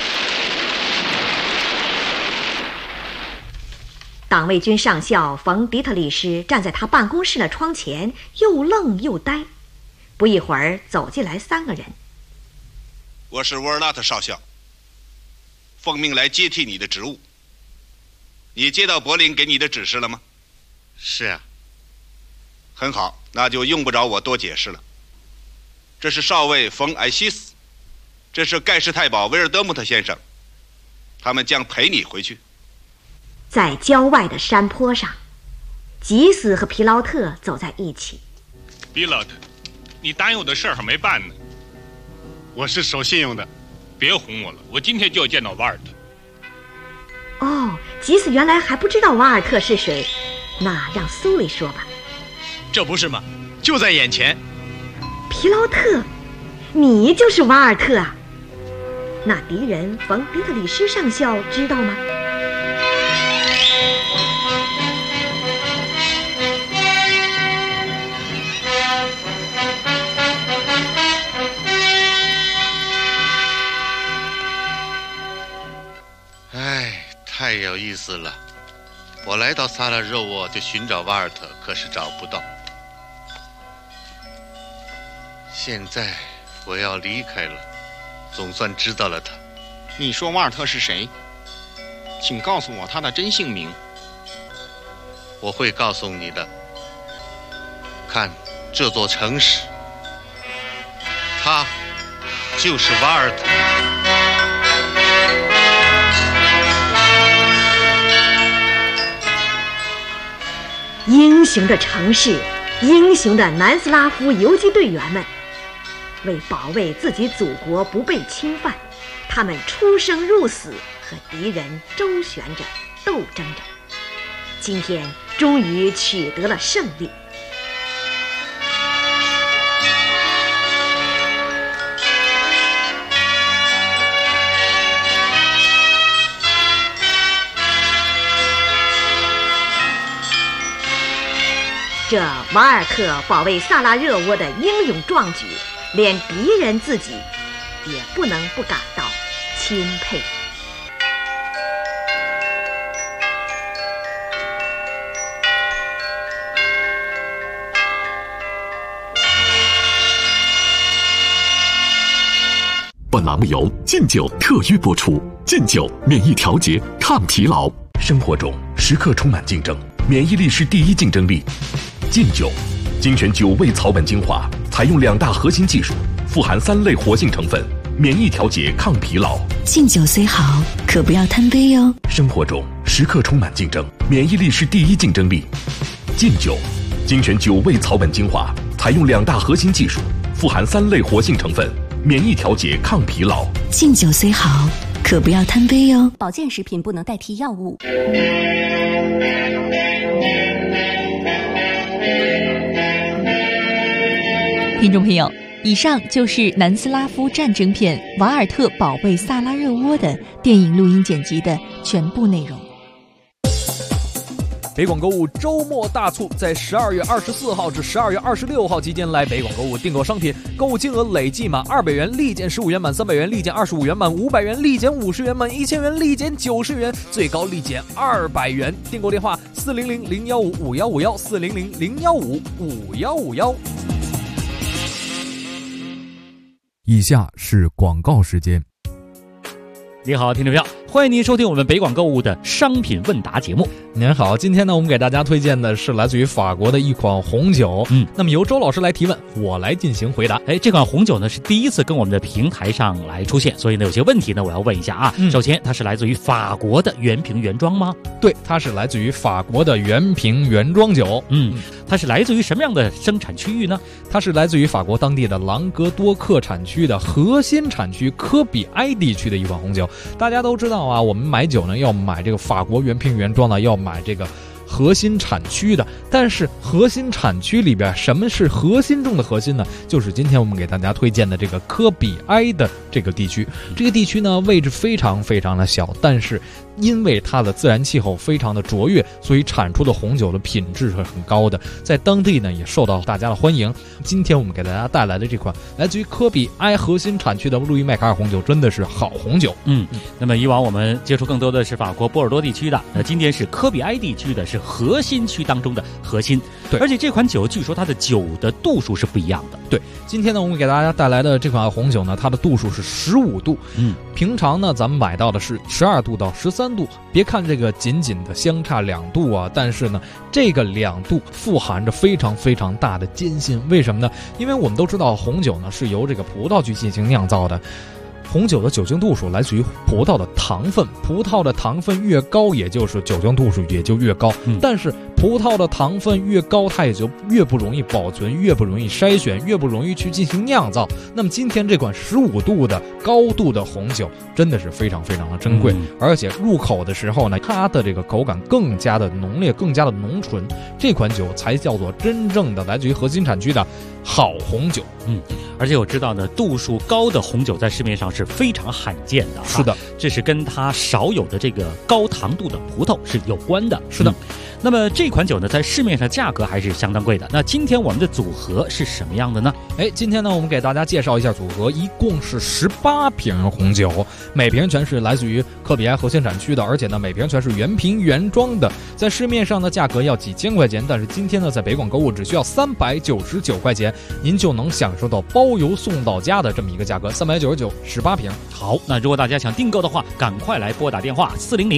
党卫军上校冯·迪特里施站在他办公室的窗前，又愣又呆。不一会儿，走进来3个人。 我是沃尔纳特少校，奉命来接替你的职务。你接到柏林给你的指示了吗？ 是啊。 很好，那就用不着我多解释了。这是少尉冯·埃西斯，这是盖世太保威尔德穆特先生，他们将陪你回去。 在郊外的山坡上，吉斯和皮劳特走在一起。 比劳特，你答应我的事儿还没办呢。 我是守信用的。 别哄我了，我今天就要见到瓦尔特。 哦，吉斯原来还不知道瓦尔特是谁，那让苏里说吧。 这不是吗？就在眼前。 皮劳特，你就是瓦尔特啊？那敌人冯·迪特里施上校知道吗？ 太有意思了。 我来到萨拉热窝就寻找瓦尔特，可是找不到。现在我要离开了，总算知道了他。 你说瓦尔特是谁？请告诉我他的真姓名。 我会告诉你的。看这座城市，他就是瓦尔特。 英雄的城市，英雄的南斯拉夫游击队员们，为保卫自己祖国不被侵犯，他们出生入死，和敌人周旋着，斗争着。今天终于取得了胜利。这瓦尔特保卫萨拉热窝的英勇壮举，连敌人自己也不能不感到钦佩。 本栏目由劲酒特约播出。劲酒免疫调节，抗疲劳。生活中时刻充满竞争，免疫力是第一竞争力。劲酒精选9味草本精华，采用2大核心技术，富含3类活性成分，免疫调节、抗疲劳。 劲酒虽好，可不要贪杯哟。 生活中时刻充满竞争，免疫力是第一竞争力。劲酒精选9味草本精华，采用2大核心技术，富含3类活性成分，免疫调节、抗疲劳。 劲酒虽好，可不要贪杯哟。 保健食品不能代替药物。听众朋友，以上就是南斯拉夫战争片《瓦尔特保卫萨拉热窝》的电影录音剪辑的全部内容。 北广购物周末大促，在12月24号至12月26号期间来北广购物订购商品，购物金额累计满200元立减15元，满300元立减25元，满500元立减50元，满1000元立减90元，最高立减200元。订购电话400-015-5151，400-015-5151。 以下是广告时间。 你好，听众朋友，欢迎您收听我们北广购物的商品问答节目。 您好，今天呢，我们给大家推荐的是来自于法国的一款红酒。那么由周老师来提问，我来进行回答。 这款红酒呢是第一次跟我们的平台上来出现，所以呢有些问题呢我要问一下啊。首先，它是来自于法国的原瓶原装吗？ 对，它是来自于法国的原瓶原装酒。 它是来自于什么样的生产区域呢？ 它是来自于法国当地的朗格多克产区的核心产区科比埃地区的一款红酒。大家都知道啊，我们买酒呢要买这个法国原瓶原装的，要买这个核心产区的。但是核心产区里边，什么是核心中的核心呢？就是今天我们给大家推荐的这个科比埃的这个地区。这个地区呢位置非常非常的小，但是因为它的自然气候非常的卓越，所以产出的红酒的品质是很高的，在当地呢也受到大家的欢迎。今天我们给大家带来的这款来自于科比埃核心产区的路易麦卡尔红酒，真的是好红酒。 那么以往我们接触更多的是法国波尔多地区的，那今天是科比埃地区的，是核心区当中的核心。 对， 而且这款酒据说它的酒的度数是不一样的。 对，今天呢我们给大家带来的这款红酒呢，它的度数是15度。平常呢咱们买到的是12度到13度。别看这个仅仅的相差2度啊，但是呢这个2度富含着非常非常大的艰辛。为什么呢？因为我们都知道红酒呢是由这个葡萄去进行酿造的。红酒的酒精度数来自于葡萄的糖分，葡萄的糖分越高，也就是酒精度数也就越高。但是葡萄的糖分越高，它也就越不容易保存，越不容易筛选，越不容易去进行酿造。那么今天这款15度的高度的红酒真的是非常非常的珍贵，而且入口的时候呢，它的这个口感更加的浓烈，更加的浓醇。这款酒才叫做真正的来自于核心产区的好红酒。 而且我知道呢，度数高的红酒在市面上是非常罕见的。 是的， 这是跟它少有的这个高糖度的葡萄是有关的。 是的。 那么这款酒呢，在市面上价格还是相当贵的。那今天我们的组合是什么样的呢？ 今天呢，我们给大家介绍一下组合，一共是18瓶红酒，每瓶全是来自于科比埃核心产区的，而且呢，每瓶全是原瓶原装的。在市面上的价格要几千块钱，但是今天呢，在北广购物只需要399块钱，您就能享受到包邮送到家的这么一个价格，399，18瓶。 好，那如果大家想订购的话，赶快来拨打电话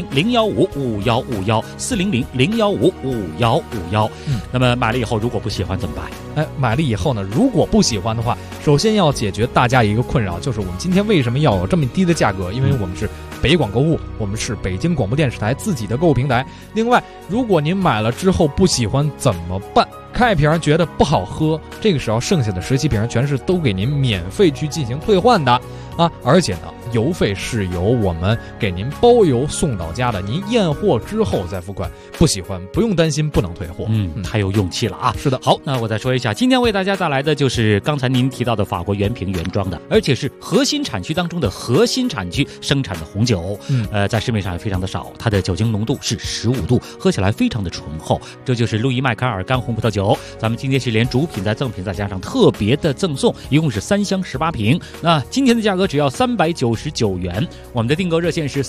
400-015-5151，400-015-5151。那么买了以后如果不喜欢怎么办？ 买了以后呢，如果不喜欢的话，首先要解决大家一个困扰，就是我们今天为什么要有这么低的价格？因为我们是北广购物，我们是北京广播电视台自己的购物平台。另外，如果您买了之后不喜欢怎么办？开瓶觉得不好喝，这个时候剩下的17瓶全是都给您免费去进行退换的啊！而且呢，邮费是由我们给您包邮送到家的，您验货之后再付款，不喜欢不用担心不能退货。 太有勇气了啊！ 是的。 好，那我再说一下，今天为大家带来的就是刚才您提到的法国原瓶原装的，而且是核心产区当中的核心产区生产的红酒。在市面上也非常的少，它的酒精浓度是15度，喝起来非常的醇厚。这就是路易麦卡尔干红葡萄酒。咱们今天是连主品再赠品再加上特别的赠送，一共是3箱18瓶。那今天的价格只要399元。我们的订购热线是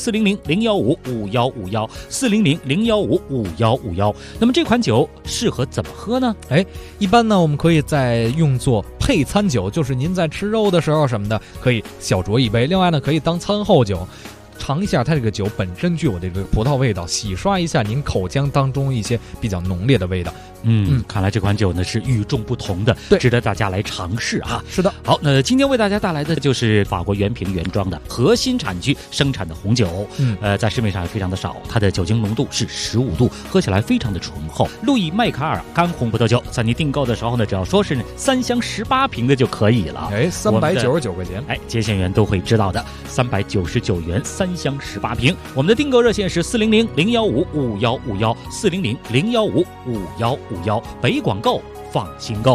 400-015-5151，400-015-5151。那么这款酒适合怎么喝呢？ 一般呢，我们可以在用作配餐酒，就是您在吃肉的时候什么的，可以小酌一杯。另外呢，可以当餐后酒。尝一下它这个酒本身具有这个葡萄味道，洗刷一下您口腔当中一些比较浓烈的味道。 看来这款酒呢是与众不同的，值得大家来尝试啊。 是的。 好，那今天为大家带来的就是法国原瓶原装的核心产区生产的红酒。在市面上也非常的少，它的酒精浓度是15度，喝起来非常的醇厚。路易麦卡尔干红葡萄酒，在您订购的时候呢，只要说是3箱18瓶的就可以了。 399块钱。 接线员都会知道的，399元3箱18瓶。我们的订购热线是400-015-5151，400-015-5151。北广购，放心购。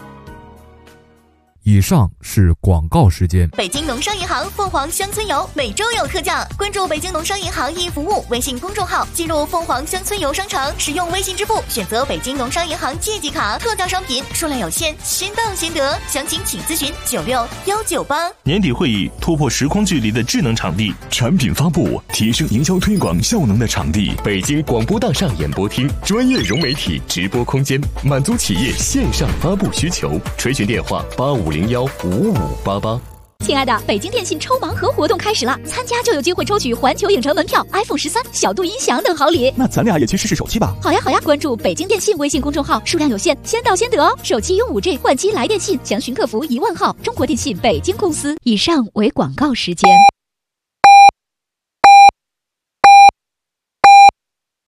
以上是广告时间。 北京农商银行凤凰乡村游每周有特价，关注北京农商银行易服务微信公众号，进入凤凰乡村游商城，使用微信支付，选择北京农商银行借记卡，特价商品数量有限，先到先得，详情请咨询96198。 年底会议，突破时空距离的智能场地，产品发布，提升营销推广效能的场地。 北京广播大厦演播厅，专业融媒体直播空间，满足企业线上发布需求。垂询电话85015588。 亲爱的，北京电信抽盲盒活动开始了，参加就有机会抽取环球影城门票、iPhone 13、小度音响等好礼。 那咱俩也去试试手气吧。 好呀，关注北京电信微信公众号，数量有限，先到先得哦。手机用5G 换机来电信，详询客服10000号。中国电信北京公司。以上为广告时间。